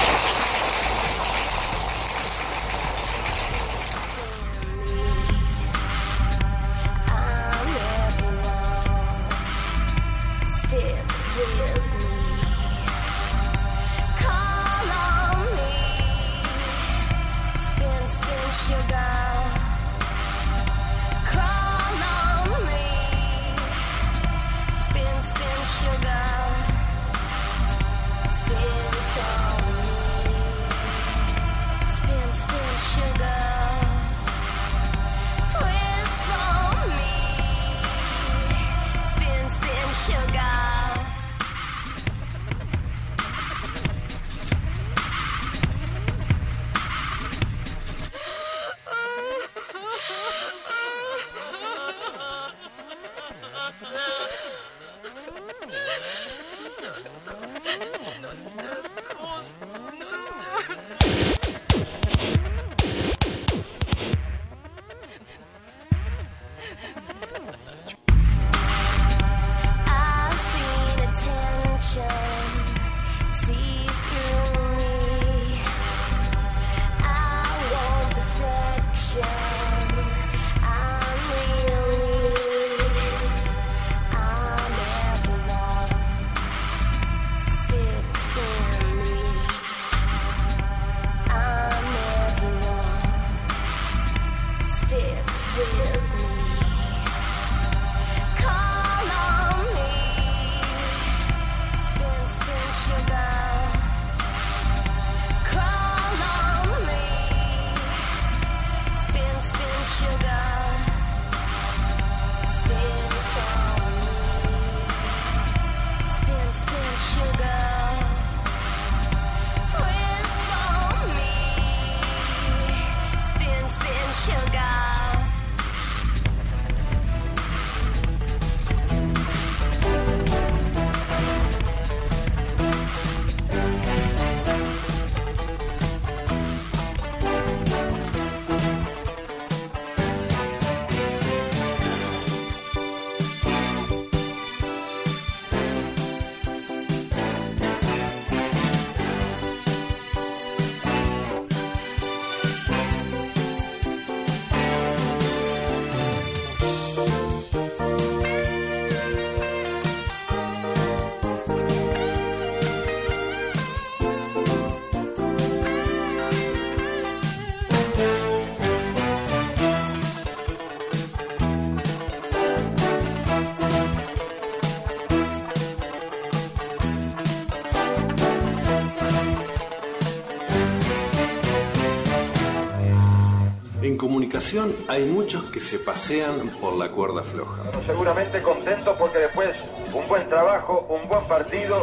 En comunicación hay muchos que se pasean por la cuerda floja. Pero seguramente contentos porque después un buen trabajo, un buen partido.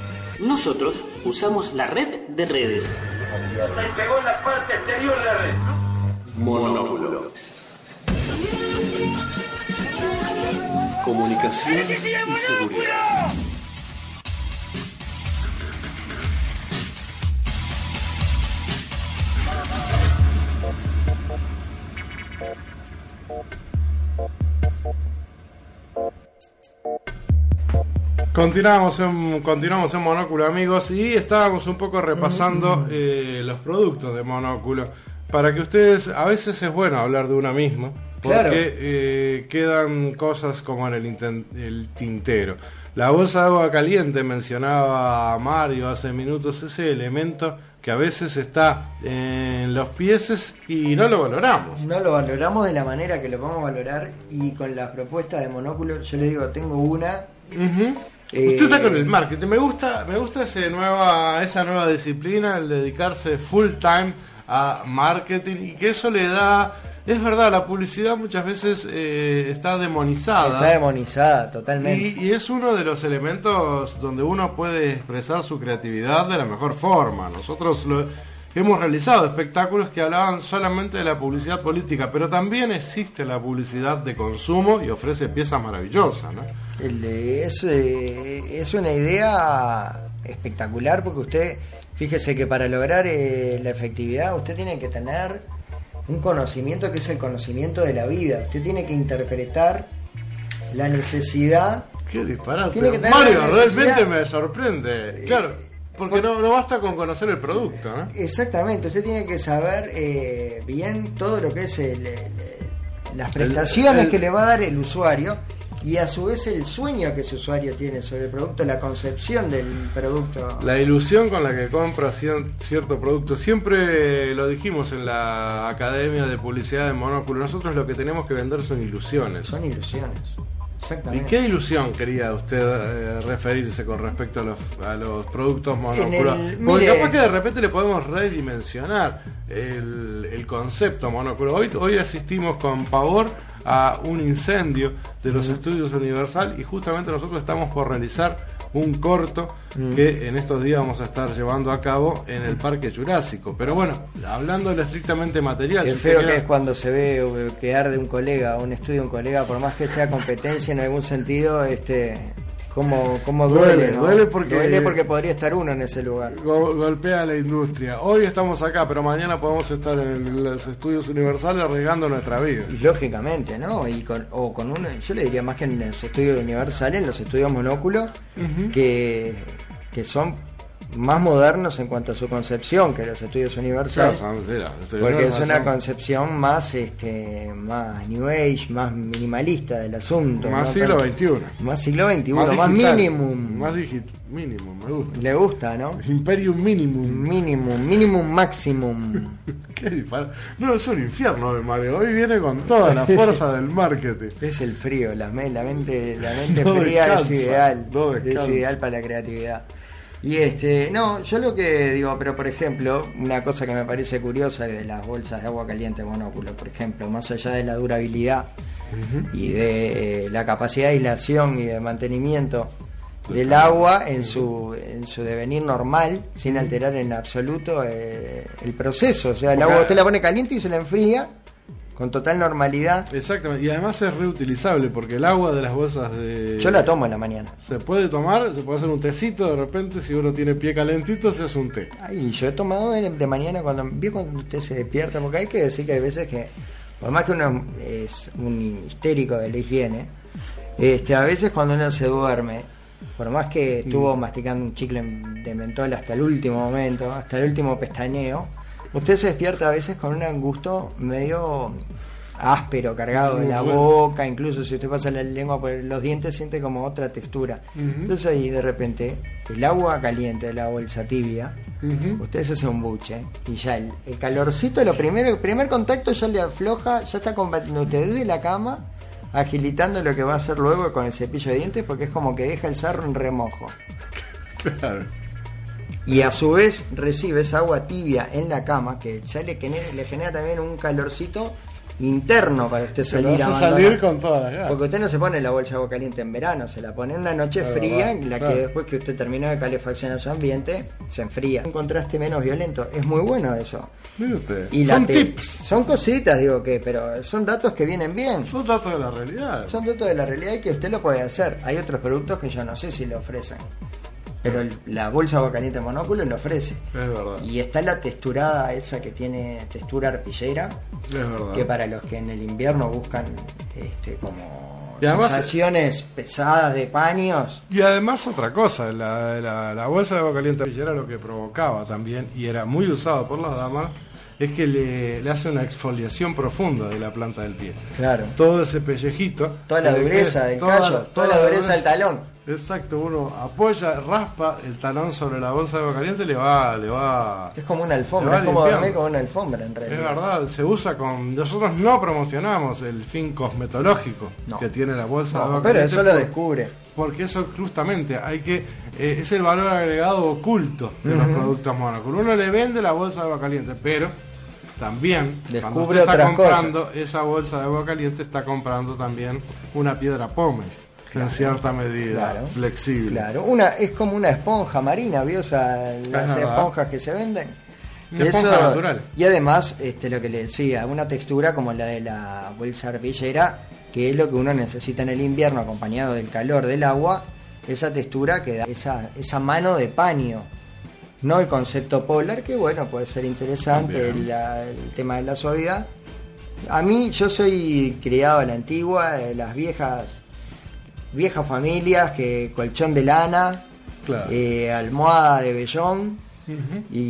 Nosotros usamos la red de redes. Se pegó en la parte exterior de la red. Monóculo. Comunicación y seguridad. Continuamos en, continuamos en Monóculo, amigos, y estábamos un poco repasando eh, los productos de Monóculo, para que ustedes, a veces es bueno hablar de una misma, porque Claro. eh, quedan cosas como en el, inten- el tintero. La bolsa de agua caliente, mencionaba Mario hace minutos, ese elemento que a veces está en los pies y no lo valoramos. No lo valoramos de la manera que lo vamos a valorar, y con las propuestas de Monóculo, yo le digo, tengo una. Uh-huh. Eh, Usted está con el marketing. Me gusta, me gusta ese nueva, esa nueva disciplina, el dedicarse full time a marketing, y que eso le da, es verdad, la publicidad muchas veces eh, está demonizada. Está demonizada, totalmente. Y, y es uno de los elementos donde uno puede expresar su creatividad de la mejor forma. Nosotros lo, hemos realizado espectáculos que hablaban solamente de la publicidad política, pero también existe la publicidad de consumo y ofrece piezas maravillosas, ¿no? El, eh, es, eh, es una idea espectacular, porque usted, fíjese que para lograr eh, la efectividad usted tiene que tener un conocimiento que es el conocimiento de la vida. Usted tiene que interpretar la necesidad. Qué disparate. Tiene que tener Mario, la necesidad- realmente me sorprende. Claro, porque no, no basta con conocer el producto, ¿no? Exactamente, usted tiene que saber eh, bien todo lo que es el, el- las prestaciones El- el- que le va a dar el usuario y a su vez el sueño que ese usuario tiene sobre el producto, la concepción del producto. La ilusión con la que compra cier- cierto producto. Siempre lo dijimos en la Academia de Publicidad de Monóculo. Nosotros lo que tenemos que vender son ilusiones. Son ilusiones. ¿Y Exactamente. qué ilusión quería usted eh, referirse con respecto a los, a los productos monóculo? En el- Porque mire- capaz que de repente le podemos redimensionar el, el concepto monóculo. Hoy, hoy asistimos con pavor a un incendio de los estudios Universal y justamente nosotros estamos por realizar un corto Mm. que en estos días vamos a estar llevando a cabo en el Parque Jurásico. Pero bueno, hablando de lo estrictamente material, Qué si usted feo quiere- que es cuando se ve eh, que arde un colega, un estudio de un colega, por más que sea competencia en algún sentido, este, cómo, cómo duele, Duele, ¿no? duele porque- Duele porque podría estar uno en ese lugar. Go- golpea a la industria. Hoy estamos acá, pero mañana podemos estar en los estudios universales arriesgando nuestra vida. Y lógicamente, ¿no? Y con, o con un, yo le diría más que en los estudios universales, en los estudios monóculo, Ujú. que, que son más modernos en cuanto a su concepción que los estudios universales. Claro, son- sí, los estudios Porque es universales una son- concepción más este más New Age, más minimalista del asunto. Más ¿no? siglo Pero- veintiuno. Más siglo veintiuno, más, digital. minimum. Más digital. Minimum, me gusta. Le gusta, ¿no? Imperium minimum. Minimum, minimum maximum. Qué disparate. No, es un infierno de Mario. Hoy viene con toda la fuerza del marketing. Es el frío, la, me- la mente, la mente No fría descansa, es ideal. no es descansa. ideal para la creatividad. Y este, no, yo lo que digo, pero por ejemplo, una cosa que me parece curiosa de las bolsas de agua caliente monóculo, por ejemplo, más allá de la durabilidad y de eh, la capacidad de aislación y de mantenimiento del agua en su en su devenir normal, sin alterar en absoluto eh, el proceso. O sea, el Porque- agua usted la pone caliente y se la enfría con total normalidad. Exactamente. Y además es reutilizable porque el agua de las bolsas de. Yo la tomo en la mañana. Se puede tomar, se puede hacer un tecito de repente. Si uno tiene pie calentito, se hace un té. Ay, yo he tomado de, de mañana cuando vi cuando usted se despierta, porque hay que decir que hay veces que, por más que uno es un histérico de la higiene, este, a veces cuando uno se duerme, por más que estuvo masticando un chicle de mentol hasta el último momento, hasta el último pestañeo, usted se despierta a veces con un gusto medio áspero, cargado en la Bueno. boca, incluso si usted pasa la lengua por los dientes siente como otra textura. Ujú. Entonces ahí de repente el agua caliente de la bolsa tibia, Ujú. usted se hace un buche y ya el, el calorcito, lo primero, el primer contacto ya le afloja, ya está combatiendo usted desde la cama, agilitando lo que va a hacer luego con el cepillo de dientes, porque es como que deja el sarro en remojo. Claro. Y a su vez recibe esa agua tibia en la cama, que ya le genera, le genera también un calorcito interno para usted Se lo salir hace a salir abandonar. con todas las ganas. Porque usted no se pone la bolsa de agua caliente en verano, se la pone en una noche Claro, fría, va, en la claro. que después que usted terminó de calefaccionar su ambiente, se enfría. Un contraste menos violento, es muy bueno eso. Mire usted. Y la Son te- tips. Son cositas, digo que, pero son datos que vienen bien. Son datos de la realidad. Son datos de la realidad y que usted lo puede hacer. Hay otros productos que yo no sé si le ofrecen. Pero el- la bolsa de agua caliente monóculo lo ofrece. Es verdad. Y está la texturada esa que tiene textura arpillera, Es verdad. que para los que en el invierno buscan este, como Y además- sensaciones pesadas de paños. Y además otra cosa, la, la, la bolsa de agua caliente era lo que provocaba también, y era muy usado por las damas, es que le, le hace una exfoliación profunda de la planta del pie. Claro. Todo ese pellejito. Toda la que le dureza queda- del toda callo, la- toda la dureza del talón. Exacto, uno apoya, raspa el talón sobre la bolsa de agua caliente y le va, le va. Es como una le alfombra, va es como limpiando. dormir con una alfombra en Es realidad. verdad, se usa con. Nosotros no promocionamos el fin cosmetológico No. que tiene la bolsa No, de agua pero caliente eso lo por- descubre. Porque eso justamente hay que. eh, es el valor agregado oculto de los Ujú. productos monóculos. Uno le vende la bolsa de agua caliente, pero también cuando Descubre usted está otras comprando esa bolsa de agua caliente, está comprando también una piedra pómez, en cierta medida Claro. flexible. Claro, una, es como una esponja marina, ¿vio? O sea, las verdad. esponjas que se venden. Una esponja natural. Y además, este, lo que le decía, una textura como la de la bolsa arpillera, que es lo que uno necesita en el invierno, acompañado del calor del agua, esa textura que da esa, esa mano de paño. No el concepto polar, que bueno, puede ser interesante También. la- el tema de la suavidad, A mí, yo soy criado a la antigua, de las viejas viejas familias, que colchón de lana, Claro. eh, almohada de vellón. Ujú. Y,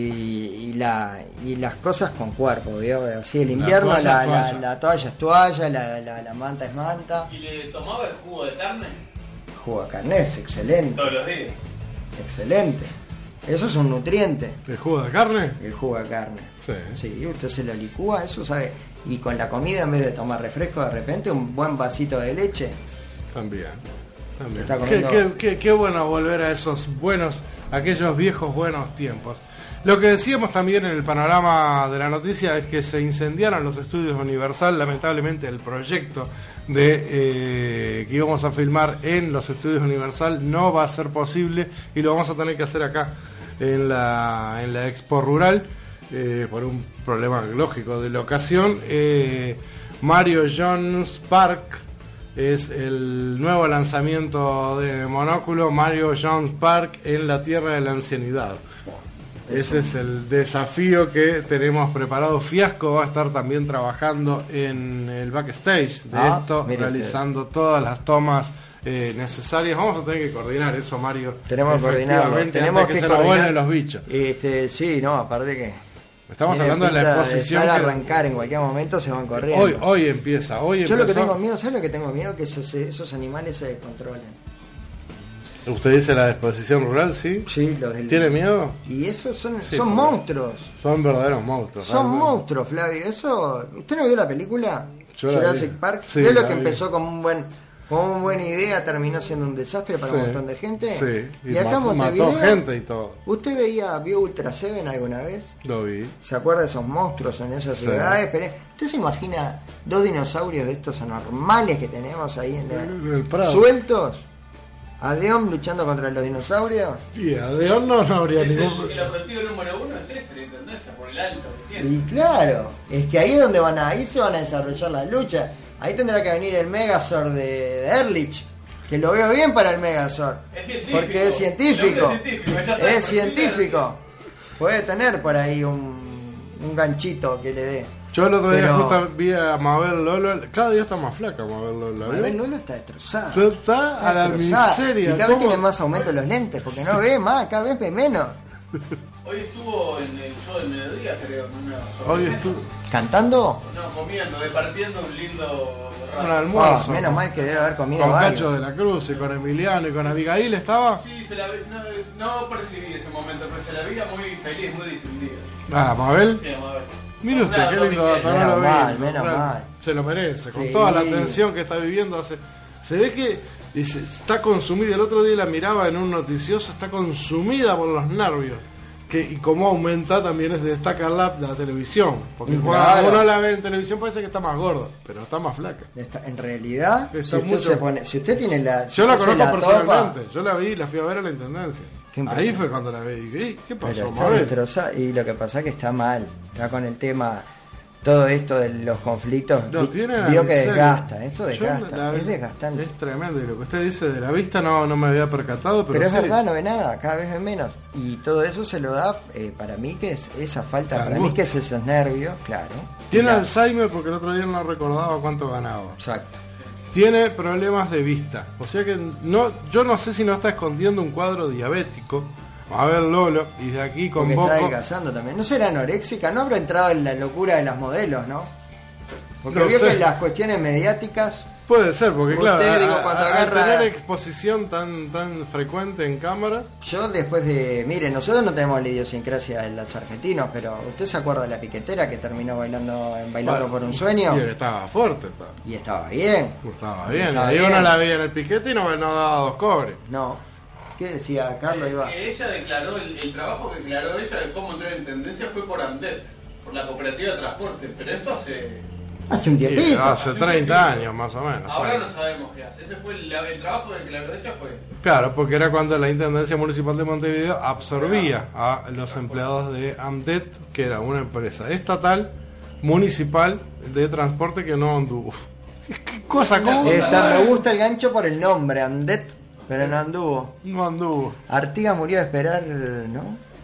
y, la, y las cosas con cuerpo, ¿vio? Así el invierno toalla la, es la, toalla. la toalla es toalla, la, la, la manta es manta. ¿Y le tomaba el jugo de carne? Jugo de carne es excelente, Todos los días. excelente. Eso es un nutriente, ¿El jugo de carne? el jugo de carne. Sí. Sí, usted se lo licúa, eso sabe. Y con la comida, en vez de tomar refresco, de repente un buen vasito de leche. También. También. Está Qué, comiendo- qué- qué- qué bueno volver a esos buenos, aquellos viejos buenos tiempos. Lo que decíamos también en el panorama de la noticia es que se incendiaron los estudios Universal. Lamentablemente el proyecto de eh, que íbamos a filmar en los estudios Universal no va a ser posible y lo vamos a tener que hacer acá en la, en la Expo Rural eh, por un problema lógico de locación. Eh, Mario Jones Park es el nuevo lanzamiento de Monóculo, Mario Jones Park en la Tierra de la Ancianidad. Ese es el desafío que tenemos preparado. Fiasco va a estar también trabajando en el backstage de Ah, esto, mire realizando todas las tomas eh, necesarias. Vamos a tener que coordinar eso, Mario. Tenemos que coordinarlo, Efectivamente, tenemos antes que, que, se nos coordinar. vuelen los bichos. Este, sí, no, aparte que Estamos tiene hablando de la pinta exposición estar a que- arrancar en cualquier momento, se van corriendo. Hoy, hoy empieza, hoy Yo lo que empezó. tengo miedo, ¿sabes lo que tengo miedo? Que esos, esos animales se descontrolen. ¿Usted dice la exposición rural, sí? Sí, los del... ¿Tiene miedo? Y esos son, Sí, son porque monstruos. Son verdaderos monstruos. Son realmente. monstruos, Flavio. Eso, ¿usted no vio la película? Yo la Jurassic vi. Park. Sí, ¿Vio lo la que vi. empezó como un buen, como una buena idea, terminó siendo un desastre para Sí, un montón de gente? Sí, y, Y acá en mató, mató Montevideo, gente y todo. ¿usted veía, vio Ultra Seven alguna vez? Lo vi. ¿Se acuerda de esos monstruos en esas Sí. ciudades? Pero, ¿usted se imagina dos dinosaurios de estos anormales que tenemos ahí en la- En el Prado. sueltos? ¿Adeón luchando contra los dinosaurios? Y a León no, no habría Es ningún. el, el objetivo número uno es ese, la intendencia, por el alto que tiene. Y claro, es que ahí es donde van a, ahí se van a desarrollar las luchas. Ahí tendrá que venir el Megazord de, de Ehrlich, que lo veo bien para el Megazord. Es científico. Porque es científico. El hombre es científico, ya está, Es por científico. Puede tener por ahí un, un ganchito que le dé. Yo el otro día Pero- justo vi a Mabel Lolo. Cada día está más flaca Mabel Lolo. ¿vio? Mabel Lolo está destrozada. Está a la destrozada. miseria. Y cada vez ¿Cómo? tiene más aumento en los lentes, porque no ve más, cada vez ve menos. Hoy estuvo en el show del mediodía, creo, en una Hoy sobremesa. estuvo ¿Cantando? No, comiendo, departiendo un lindo un rato. almuerzo. Oh, menos mal que debe haber comido Con algo. Cacho de la Cruz y con Emiliano y con Abigail estaba. Sí, se la ve, no, no percibí ese momento, pero se la veía muy feliz, muy distendida. Ah, Mabel. Sí, vamos a ver. Mire usted, qué lindo dato, no Menos lo vi, mal, no, menos real- mal. Se lo merece, con Sí. toda la tensión que está viviendo. Hace, se ve que y se- está consumida. El otro día la miraba en un noticioso, está consumida por los nervios. Que, y cómo aumenta también es destaca la, la televisión. Porque Y cuando claro. uno la ve en televisión parece que está más gorda, pero está más flaca. Está- en realidad, si Está usted, mucho- se pone, si usted tiene la... Yo la si usted conozco se la topa, personalmente, yo la vi, la fui a ver a la intendencia. Qué Ahí impresionante. fue cuando la vi. Y dije, "Ey, ¿qué pero pasó, está Mabel?" destrozada. Y lo que pasa es que está mal. Está con el tema, todo esto de los conflictos. Lo vi- tiene la vio que miseria. desgasta. Esto Yo desgasta. la- es desgastante. Es tremendo. Y lo que usted dice de la vista no, no me había percatado, pero, Pero es sí. verdad, no ve nada, cada vez ve menos. Y todo eso se lo da, eh, para mí, que es esa falta, La para mí, angustia. que es esos nervios, claro. Tiene Y la- Alzheimer porque el otro día no recordaba cuánto ganaba. Exacto. Tiene problemas de vista. O sea que no, yo no sé si no está escondiendo un cuadro diabético. A ver, Lolo, y de aquí Porque está convoco. adelgazando también. ¿No será anoréxica? ¿No habrá entrado en la locura de las modelos, no? Porque No vio sé. que las cuestiones mediáticas... Puede ser, porque Usted, claro, digo, a- cuando a- al agarra- tener exposición tan tan frecuente en cámara, Yo después de... Mire, nosotros no tenemos la idiosincrasia de los argentinos, pero ¿usted se acuerda de la piquetera que terminó bailando en Bailando bueno, por un sueño? y que estaba fuerte, estaba, Y estaba bien. estaba bien. Estaba Ahí bien. uno la veía en el piquete y no, no daba dos cobres. No. ¿Qué decía Carlos? Iba... Que ella declaró, el, el trabajo que declaró ella de cómo entrar en tendencia fue por ANDET, por la cooperativa de transporte, pero esto hace... Hace un Sí, tiempito. hace treinta años más o menos. Ahora treinta. no sabemos qué hace, ese fue el, el trabajo que declaró ella fue... Claro, porque era cuando la Intendencia Municipal de Montevideo absorbía a los empleados de AMDET, que era una empresa estatal municipal de transporte que no anduvo. ¿Qué cosa? ¿Cómo? Esta, me gusta el gancho por el nombre, Andet, pero no anduvo. No anduvo. Artigas murió de esperar, ¿no?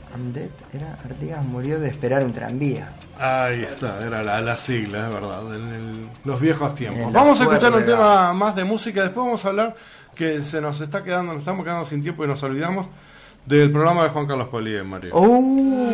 AMDET era Artigas murió de esperar un tranvía. Ahí está, era la, la sigla, es verdad, en el, los viejos tiempos. En Vamos a la escuchar un cuerda. tema más de música, después vamos a hablar que se nos está quedando, nos estamos quedando sin tiempo y nos olvidamos del programa de Juan Carlos Poli, Mario. ¡Oh!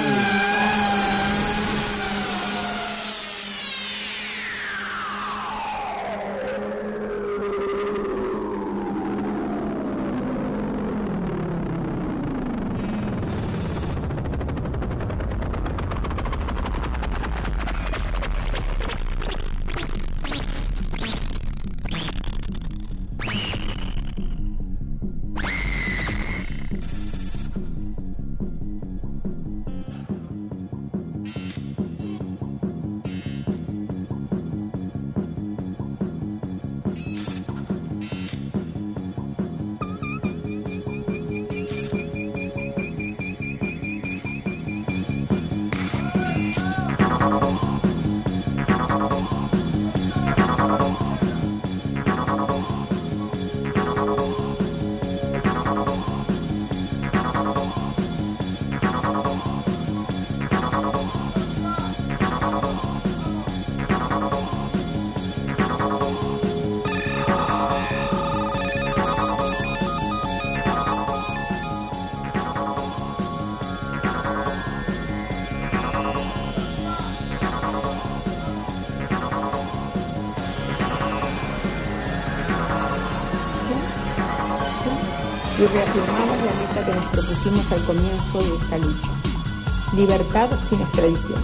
Y reafirmamos la meta que nos propusimos al comienzo de esta lucha. Libertad sin extradición.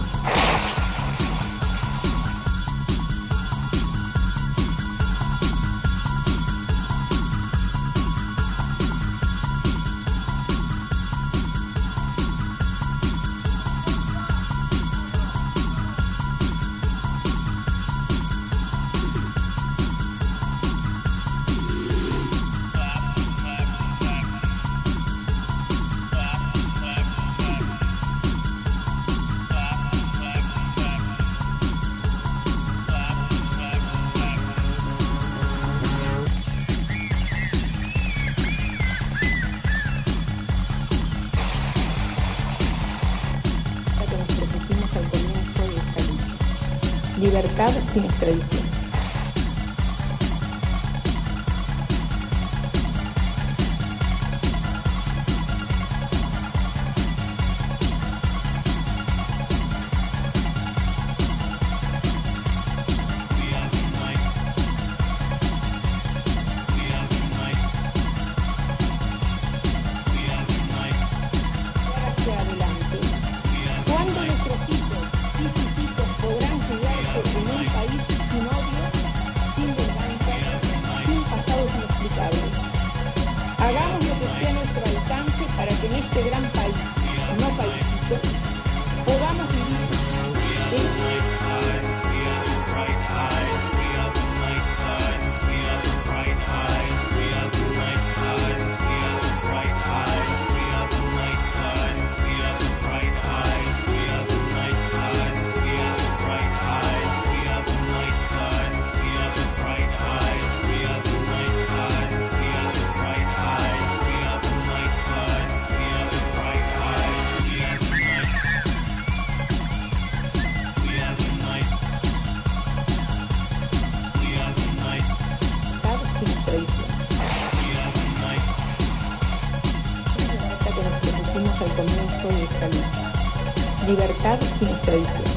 Libertad sin extradición. Hacia adelante. ¿Cuándo nuestros hijos y sus hijos podrán criarse en un país sin odio, sin venganza, sin pasados inexplicables? Hagamos lo que esté a nuestro alcance para que en este gran país, no paísito, podamos vivir en al comienzo de esta lucha. Libertad sin extradición.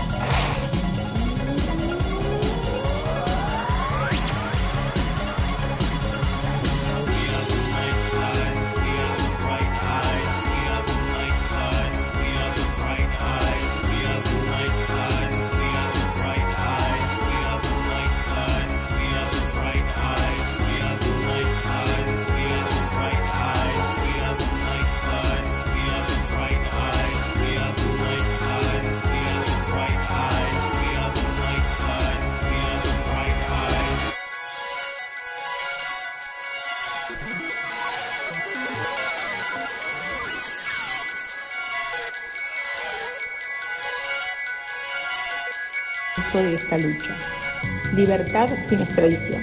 De esta lucha. Libertad sin extradición.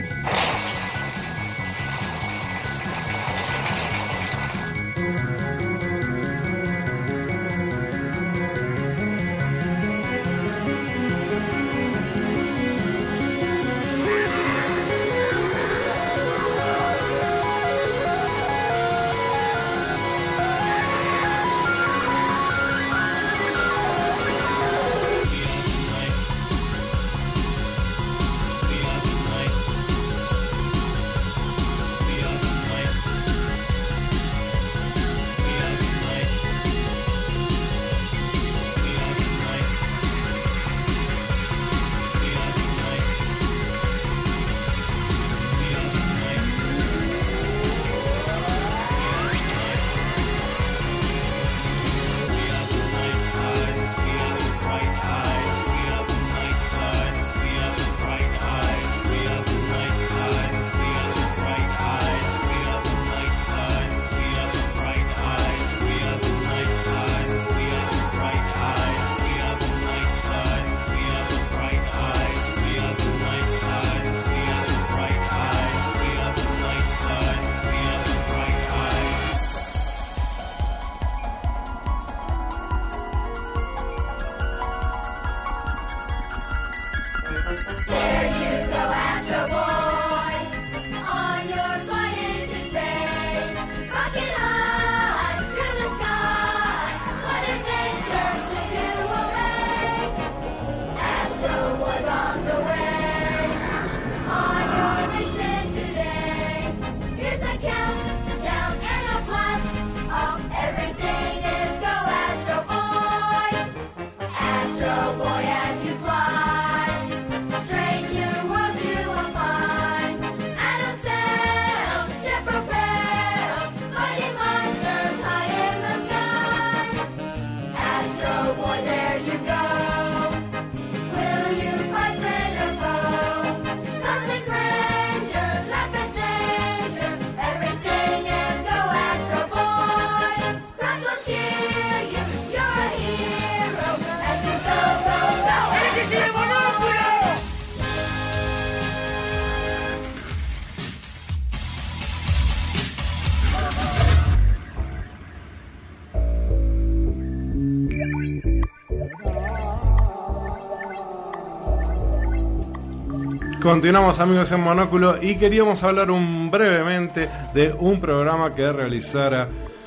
Continuamos, amigos, en Monóculo, y queríamos hablar un brevemente de un programa que realizara,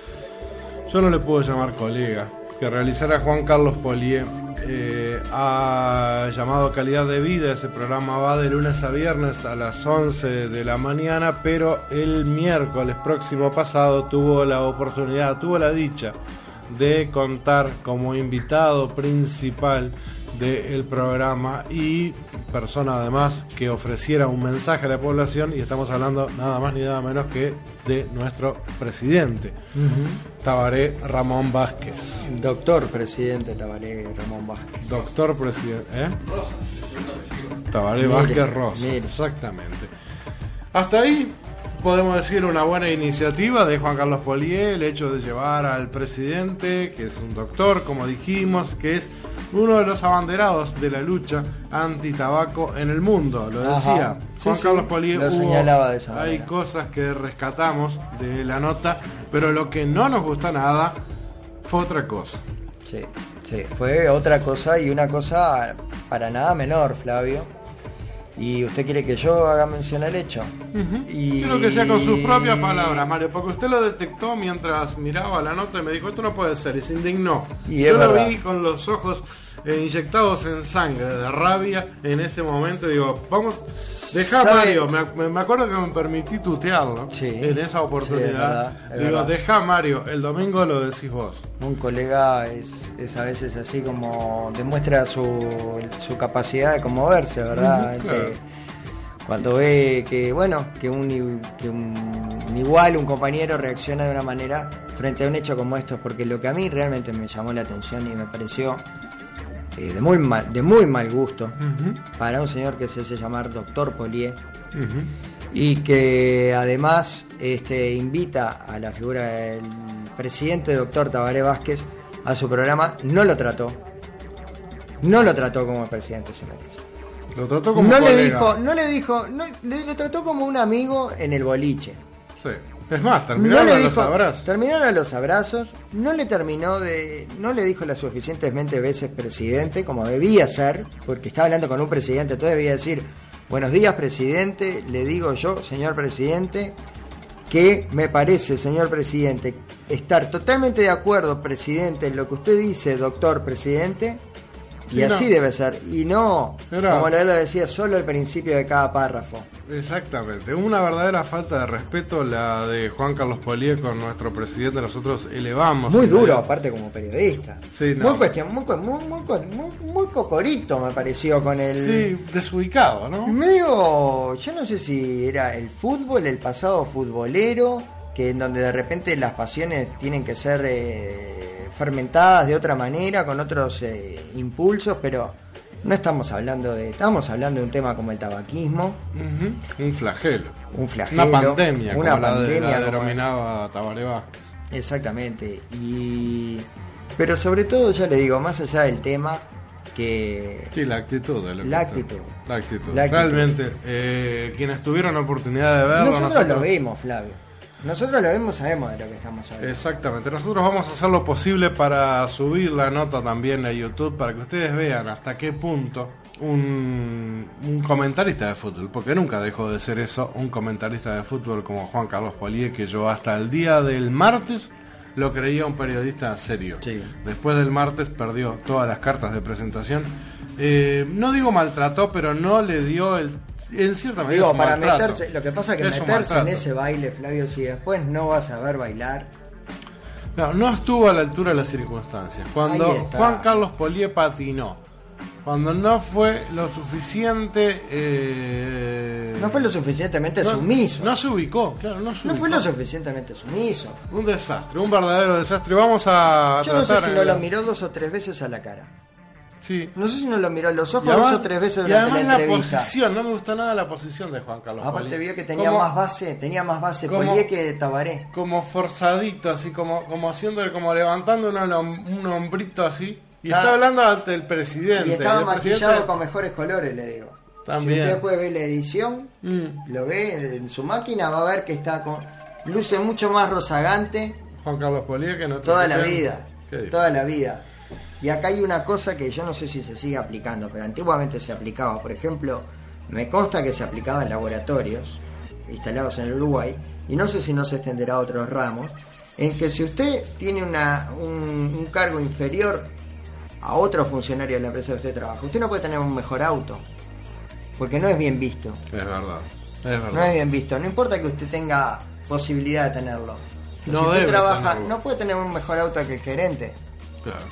yo no le puedo llamar colega, que realizara Juan Carlos Polié. Eh, ha llamado Calidad de Vida. Ese programa va de lunes a viernes a las once de la mañana, pero el miércoles próximo pasado tuvo la oportunidad, tuvo la dicha de contar como invitado principal del programa y persona además que ofreciera un mensaje a la población, y estamos hablando nada más ni nada menos que de nuestro presidente, uh-huh. Tabaré Ramón Vázquez. Doctor presidente Tabaré Ramón Vázquez. Doctor presidente, ¿eh? Rosas. Tabaré Mire, Vázquez Rosas, mire. Exactamente. Hasta ahí podemos decir una buena iniciativa de Juan Carlos Polié, el hecho de llevar al presidente, que es un doctor, como dijimos, que es uno de los abanderados de la lucha anti-tabaco en el mundo, lo decía. Ajá. Juan Sí, Carlos sí, Polié. lo hubo, señalaba de esa hay manera. cosas que rescatamos de la nota, pero lo que no nos gusta nada fue otra cosa. Sí, sí, fue otra cosa, y una cosa para nada menor, Flavio. ¿Y usted quiere que yo haga mención al hecho? Uh-huh. Y... Quiero que sea con sus propias palabras, Mario, porque usted lo detectó mientras miraba la nota y me dijo, esto no puede ser, y se indignó. Y yo lo verdad. vi con los ojos eh, inyectados en sangre, de rabia, en ese momento. Digo, vamos, dejá, ¿Sabe? Mario, me, me acuerdo que me permití tutearlo, Sí. en esa Sí, oportunidad. es verdad, es Digo, verdad. dejá, Mario, el domingo lo decís vos. Un colega es, es a veces así como demuestra su, su capacidad de conmoverse, ¿verdad? Ujú, claro. Que cuando ve que, bueno, que un, i- que un igual, un compañero reacciona de una manera frente a un hecho como esto, porque lo que a mí realmente me llamó la atención y me pareció eh, de muy mal, de muy mal gusto Uh-huh. para un señor que se hace llamar Doctor Polié, Uh-huh. y que además este, invita a la figura del presidente Doctor Tabaré Vázquez a su programa. No lo trató, no lo trató como el presidente se merece. Lo trató como No le colega. dijo, no le dijo, no, le, lo trató como un amigo en el boliche. Sí. Es más, terminaron No le los dijo- abrazos. Terminaron a los abrazos, no le terminó de, no le dijo las suficientemente veces presidente, como debía ser, porque estaba hablando con un presidente, entonces debía decir, buenos días presidente, le digo yo, señor presidente, que me parece, señor presidente, estar totalmente de acuerdo, presidente, en lo que usted dice, doctor presidente, y Sí, así no. debe ser, y no, Era- como él lo decía, solo el principio de cada párrafo. Exactamente, una verdadera falta de respeto la de Juan Carlos Polié con nuestro presidente. Nosotros elevamos Muy el- duro, aparte como periodista. Sí, no. Muy cuestión, muy, cu- muy, muy, cu- muy, muy cocorito me pareció con el. Sí, desubicado, ¿no? Medio, yo no sé si era el fútbol, el pasado futbolero, que en donde de repente las pasiones tienen que ser eh, fermentadas de otra manera, con otros eh, impulsos, pero no estamos hablando de, estamos hablando de un tema como el tabaquismo, Ujú. Un flagelo. un flagelo, Una pandemia, una como la, de- pandemia la como- denominaba Tabaré Vázquez. Exactamente. Y pero sobre todo, ya le digo, más allá del tema, que Sí, la actitud. de lo que La está- actitud. La actitud. La actitud. Realmente, eh, quienes tuvieron la oportunidad de verlo... nosotros, lo vimos, Flavio. Nosotros lo vemos, sabemos de lo que estamos hablando. Exactamente, nosotros vamos a hacer lo posible para subir la nota también a YouTube, para que ustedes vean hasta qué punto un, un comentarista de fútbol, porque nunca dejó de ser eso, un comentarista de fútbol como Juan Carlos Polié, que yo hasta el día del martes lo creía un periodista serio. Sí. Después del martes perdió todas las cartas de presentación. Eh, no digo maltrató, pero no le dio el... En cierta medida Digo, es un para maltrato. meterse, lo que pasa es que Es un meterse en maltrato. ese baile, Flavio, si después no vas a ver bailar. No, no estuvo a la altura de las circunstancias. Cuando Ahí está. Juan Carlos Polié patinó, cuando no fue lo suficiente... eh, No fue lo suficientemente no- sumiso. No se ubicó, claro, no se No ubicó. fue lo suficientemente sumiso. Un desastre, un verdadero desastre. Vamos a Yo no sé tratar... si en no la- lo miró dos o tres veces a la cara. Sí. No sé si no lo miró a los Y ojos además- dos o tres veces y durante además la la entrevista. posición, no me gustó nada la posición de Juan Carlos Aparte Polié. vio que tenía Como- más base, tenía más base como- Polié que Tabaré. Como forzadito, así como, como haciéndole, como levantando un, hom- un hombrito así. Y Ah. está hablando ante el presidente. Y estaba el maquillado presidente- con mejores colores, le digo. También. Si usted después ve la edición, Mm. lo ve en su máquina, va a ver que está con... Luce mucho más rozagante Juan Carlos Polié que no toda la vida. Qué difícil. Toda la vida. Y acá hay una cosa que yo no sé si se sigue aplicando, pero antiguamente se aplicaba. Por ejemplo, Me consta que se aplicaba en laboratorios instalados en el Uruguay, y no sé si no se extenderá a otros ramos, en que si usted tiene una, un, un cargo inferior a otro funcionario de la empresa que usted trabaja, usted no puede tener un mejor auto, porque no es bien visto. Es verdad, es verdad. No es bien visto, no importa que usted tenga posibilidad de tenerlo. No si usted debe trabaja, tenerlo. no puede tener un mejor auto que el gerente. Claro.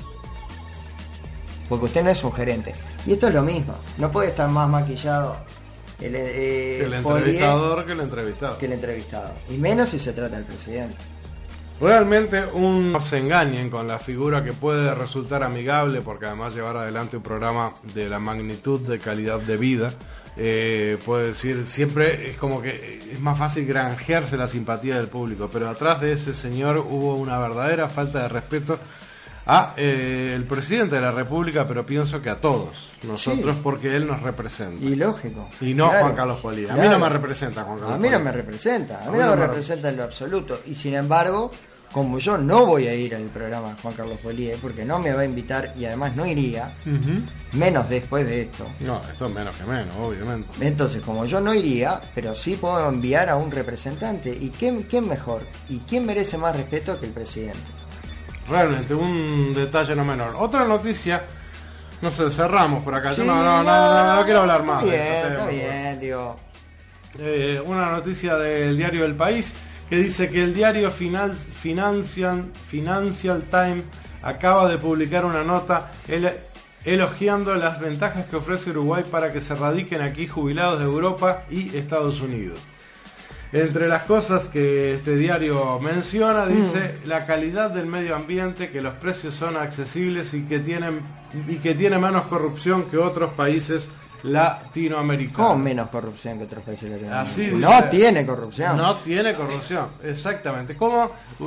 Porque usted no es un gerente. Y esto es lo mismo. No puede estar más maquillado el, eh, Que el Polié entrevistador que el entrevistado. que el entrevistado. Y menos si se trata del presidente. Realmente un, no se engañen con la figura que puede resultar amigable, porque además llevar adelante un programa de la magnitud de calidad de vida, eh, puede decir, siempre es como que es más fácil granjearse la simpatía del público, pero atrás de ese señor hubo una verdadera falta de respeto a eh, el presidente de la República, pero pienso que a todos nosotros, Sí. porque él nos representa. Y lógico. Y no Claro, Juan Carlos Polié. A mí claro. no me representa Juan Carlos A mí no Polié. me representa. A A mí mí no no me me representa en lo absoluto. Y sin embargo, como yo no voy a ir al programa de Juan Carlos Polié, porque no me va a invitar y además no iría, Ujú. menos después de esto. No, esto es menos que menos, obviamente. Entonces, como yo no iría, pero sí puedo enviar a un representante. ¿Y quién, quién mejor? ¿Y quién merece más respeto que el presidente? Realmente, un detalle no menor. Otra noticia, no sé, cerramos por acá. Sí, Yo no, no, no, no, no, no quiero hablar más. Está de bien, este está tema, bien, digo. Eh, una noticia del diario El País que dice que el diario Final- Financial, Financial Times acaba de publicar una nota el- elogiando las ventajas que ofrece Uruguay para que se radiquen aquí jubilados de Europa y Estados Unidos. Entre las cosas que este diario menciona, dice la calidad del medio ambiente, que los precios son accesibles y que tienen y que tiene menos corrupción que otros países latinoamericanos. ¿Cómo menos corrupción que otros países latinoamericanos? Así No dice. tiene corrupción. No tiene corrupción, exactamente. ¿Cómo,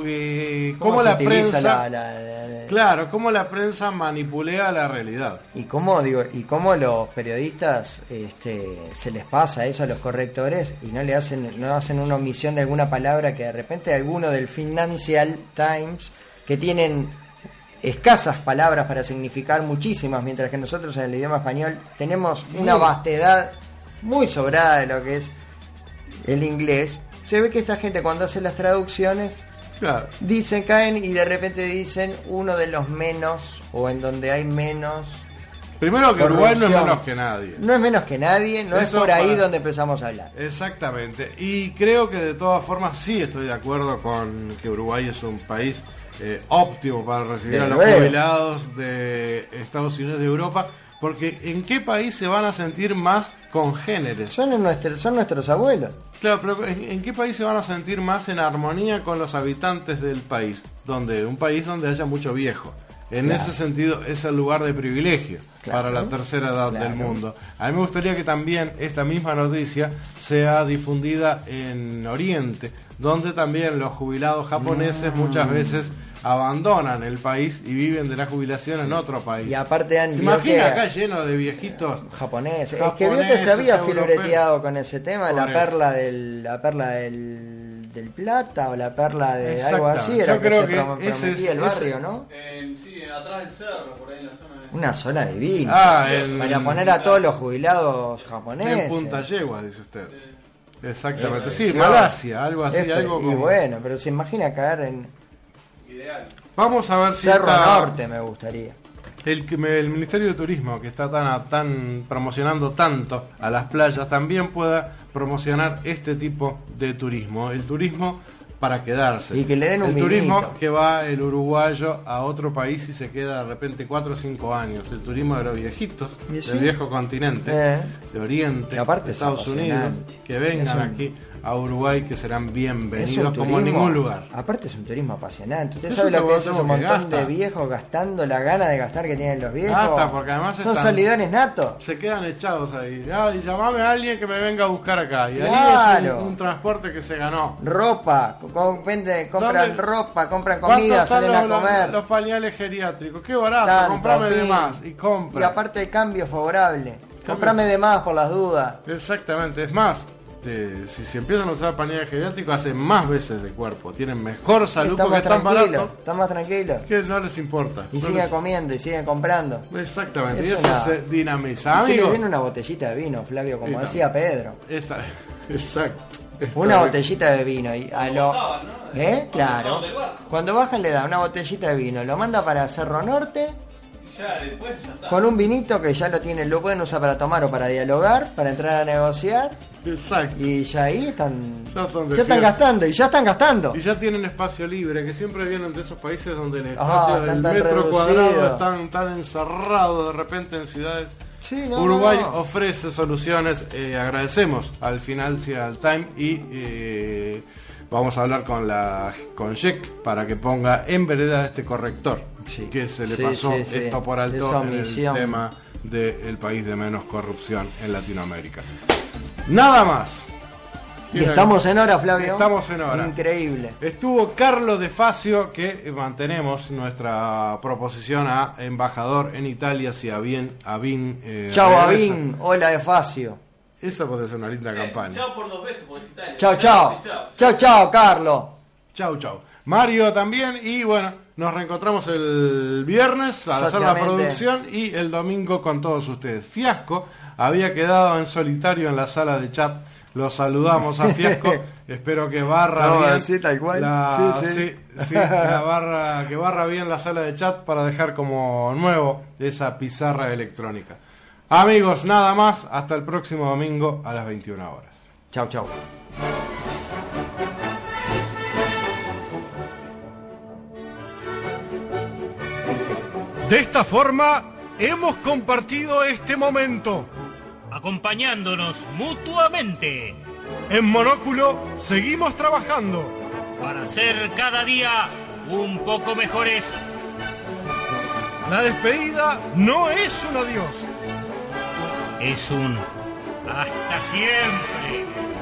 eh, ¿Cómo cómo se la utiliza prensa, la- la- la- la- claro, cómo la prensa manipulea la realidad? Y cómo digo, y cómo los periodistas este, se les pasa eso a los correctores y no le hacen, no hacen una omisión de alguna palabra que de repente alguno del Financial Times, que tienen escasas palabras para significar muchísimas, mientras que nosotros en el idioma español tenemos una Muy. vastedad muy sobrada de lo que es el inglés. Se ve que esta gente cuando hace las traducciones Claro. dicen, caen y de repente dicen uno de los menos, o en donde hay menos. Primero que Uruguay no es corrupción. menos que nadie. No es menos que nadie, no es Eso por ahí para- donde empezamos a hablar. Exactamente. Y creo que de todas formas sí estoy de acuerdo con que Uruguay es un país eh, óptimo para recibir Desde a los luego. jubilados de Estados Unidos y de Europa. Porque ¿en qué país se van a sentir más congéneres? Son, nuestros, son nuestros abuelos. Claro, pero ¿en, en qué país se van a sentir más en armonía con los habitantes del país? Donde un país donde haya mucho viejo. En Claro. ese sentido es el lugar de privilegio Claro. para la tercera edad Claro. del mundo. A mí me gustaría que también esta misma noticia sea difundida en Oriente, donde también los jubilados japoneses Mm. muchas veces abandonan el país y viven de la jubilación en otro país. Y aparte han ¿Te imaginas vio que- acá lleno de viejitos japoneses. Es que vio que se japoneses, había europeos? filureteado con ese tema, Por la eso. perla del la perla del, del plata o la perla de algo Exactamente. así, era Yo que creo se que prom- ese es- prometía el ese- barrio, ¿no? En, sí, atrás del cerro, por ahí en la zona de... Una zona divina. Ah, en- para poner a todos los jubilados En japoneses. Punta Yegua, dice usted. Exactamente, Eh, sí, claro. Malasia, algo así, Es- algo y como... bueno, pero se imagina caer en Ideal. Vamos a ver si Cerro está- Norte, me gustaría. El, que me- el Ministerio de Turismo, que está tan, tan promocionando tanto a las playas, también pueda promocionar este tipo de turismo. El turismo para quedarse. Y que le den un El turismo vinito. que va el uruguayo a otro país y se queda de repente cuatro o cinco años. El turismo de los viejitos, Y sí. del viejo continente, Eh. de Oriente, Y aparte de es Estados Unidos, apasionante. que vengan Es un- aquí a Uruguay, que serán Es bienvenidos un como en turismo- ningún lugar. Aparte es un turismo apasionante. Usted Es sabe un lo que es turismo ese que montón gasta. de viejos gastando la gana de gastar que tienen los viejos. Gasta, porque además son están- solidares natos. Se quedan echados ahí. Ay, llamame a alguien que me venga a buscar acá. Y ahí es Claro. un, un transporte que se ganó. Ropa, co- vende, compran ¿Dónde- ropa, compran ¿Cuánto comida, están salen a los, comer. los, los pañales geriátricos? Qué barato, Tanto, comprame de pin. más. Y compra. Y aparte de cambio favorable. Comprame de más por las dudas. Exactamente, es más, este, si se empiezan a usar pañales geriátricos, hacen más veces de cuerpo, tienen mejor salud Están porque más están tranquilos, baratos, están más tranquilos. que no les importa. Y No siguen les- comiendo y siguen comprando. Exactamente, Es y eso una- se dinamiza, Y que le amigos. den una botellita de vino, Flavio, como Está. decía Pedro. Esta- exacto. Está Una bien. botellita de vino y a lo... ¿Eh? Claro. del barco. Cuando bajan le da una botellita de vino, lo manda para Cerro Norte Y ya después ya está. con un vinito que ya lo tienen, lo pueden usar para tomar o para dialogar, para entrar a negociar. Exacto. Y ya ahí están... Ya están de Ya están fiesta. gastando y ya están gastando. Y ya tienen espacio libre, que siempre vienen de esos países donde el Ah, espacio están del tan metro reducidos. cuadrado están tan encerrados de repente en ciudades. Sí, no, Uruguay no. ofrece soluciones. Eh, agradecemos al Financial Times y eh, vamos a hablar con la con Jack para que ponga en vereda este corrector que se le Sí, pasó sí, sí. esto por alto Esa en el omisión. tema del país de menos corrupción en Latinoamérica. Nada más. Y estamos en hora, Flavio. Estamos en hora. Increíble. Estuvo Carlos De Facio, que mantenemos nuestra proposición a embajador en Italia, si Avin, Avin eh, Chao, regresa. Avin. Hola, de Facio. Esa puede ser una linda campaña. Chao por dos veces, porque es Italia. Chao, chao. Chao, chao, Carlos. Chau, chau. Mario también, y bueno, nos reencontramos el viernes para hacer la Exactamente. producción y el domingo con todos ustedes. Fiasco había quedado en solitario en la sala de chat. Lo saludamos a Fiasco. Espero que barra No, bien. así, tal cual. La, Sí, sí. sí, sí, la barra, que barra bien la sala de chat para dejar como nuevo esa pizarra electrónica. Amigos, nada más. Hasta el próximo domingo a las veintiuna horas. Chau, chau. De esta forma, hemos compartido este momento. Acompañándonos mutuamente. En Monóculo seguimos trabajando. Para ser cada día un poco mejores. La despedida no es un adiós. Es un hasta siempre.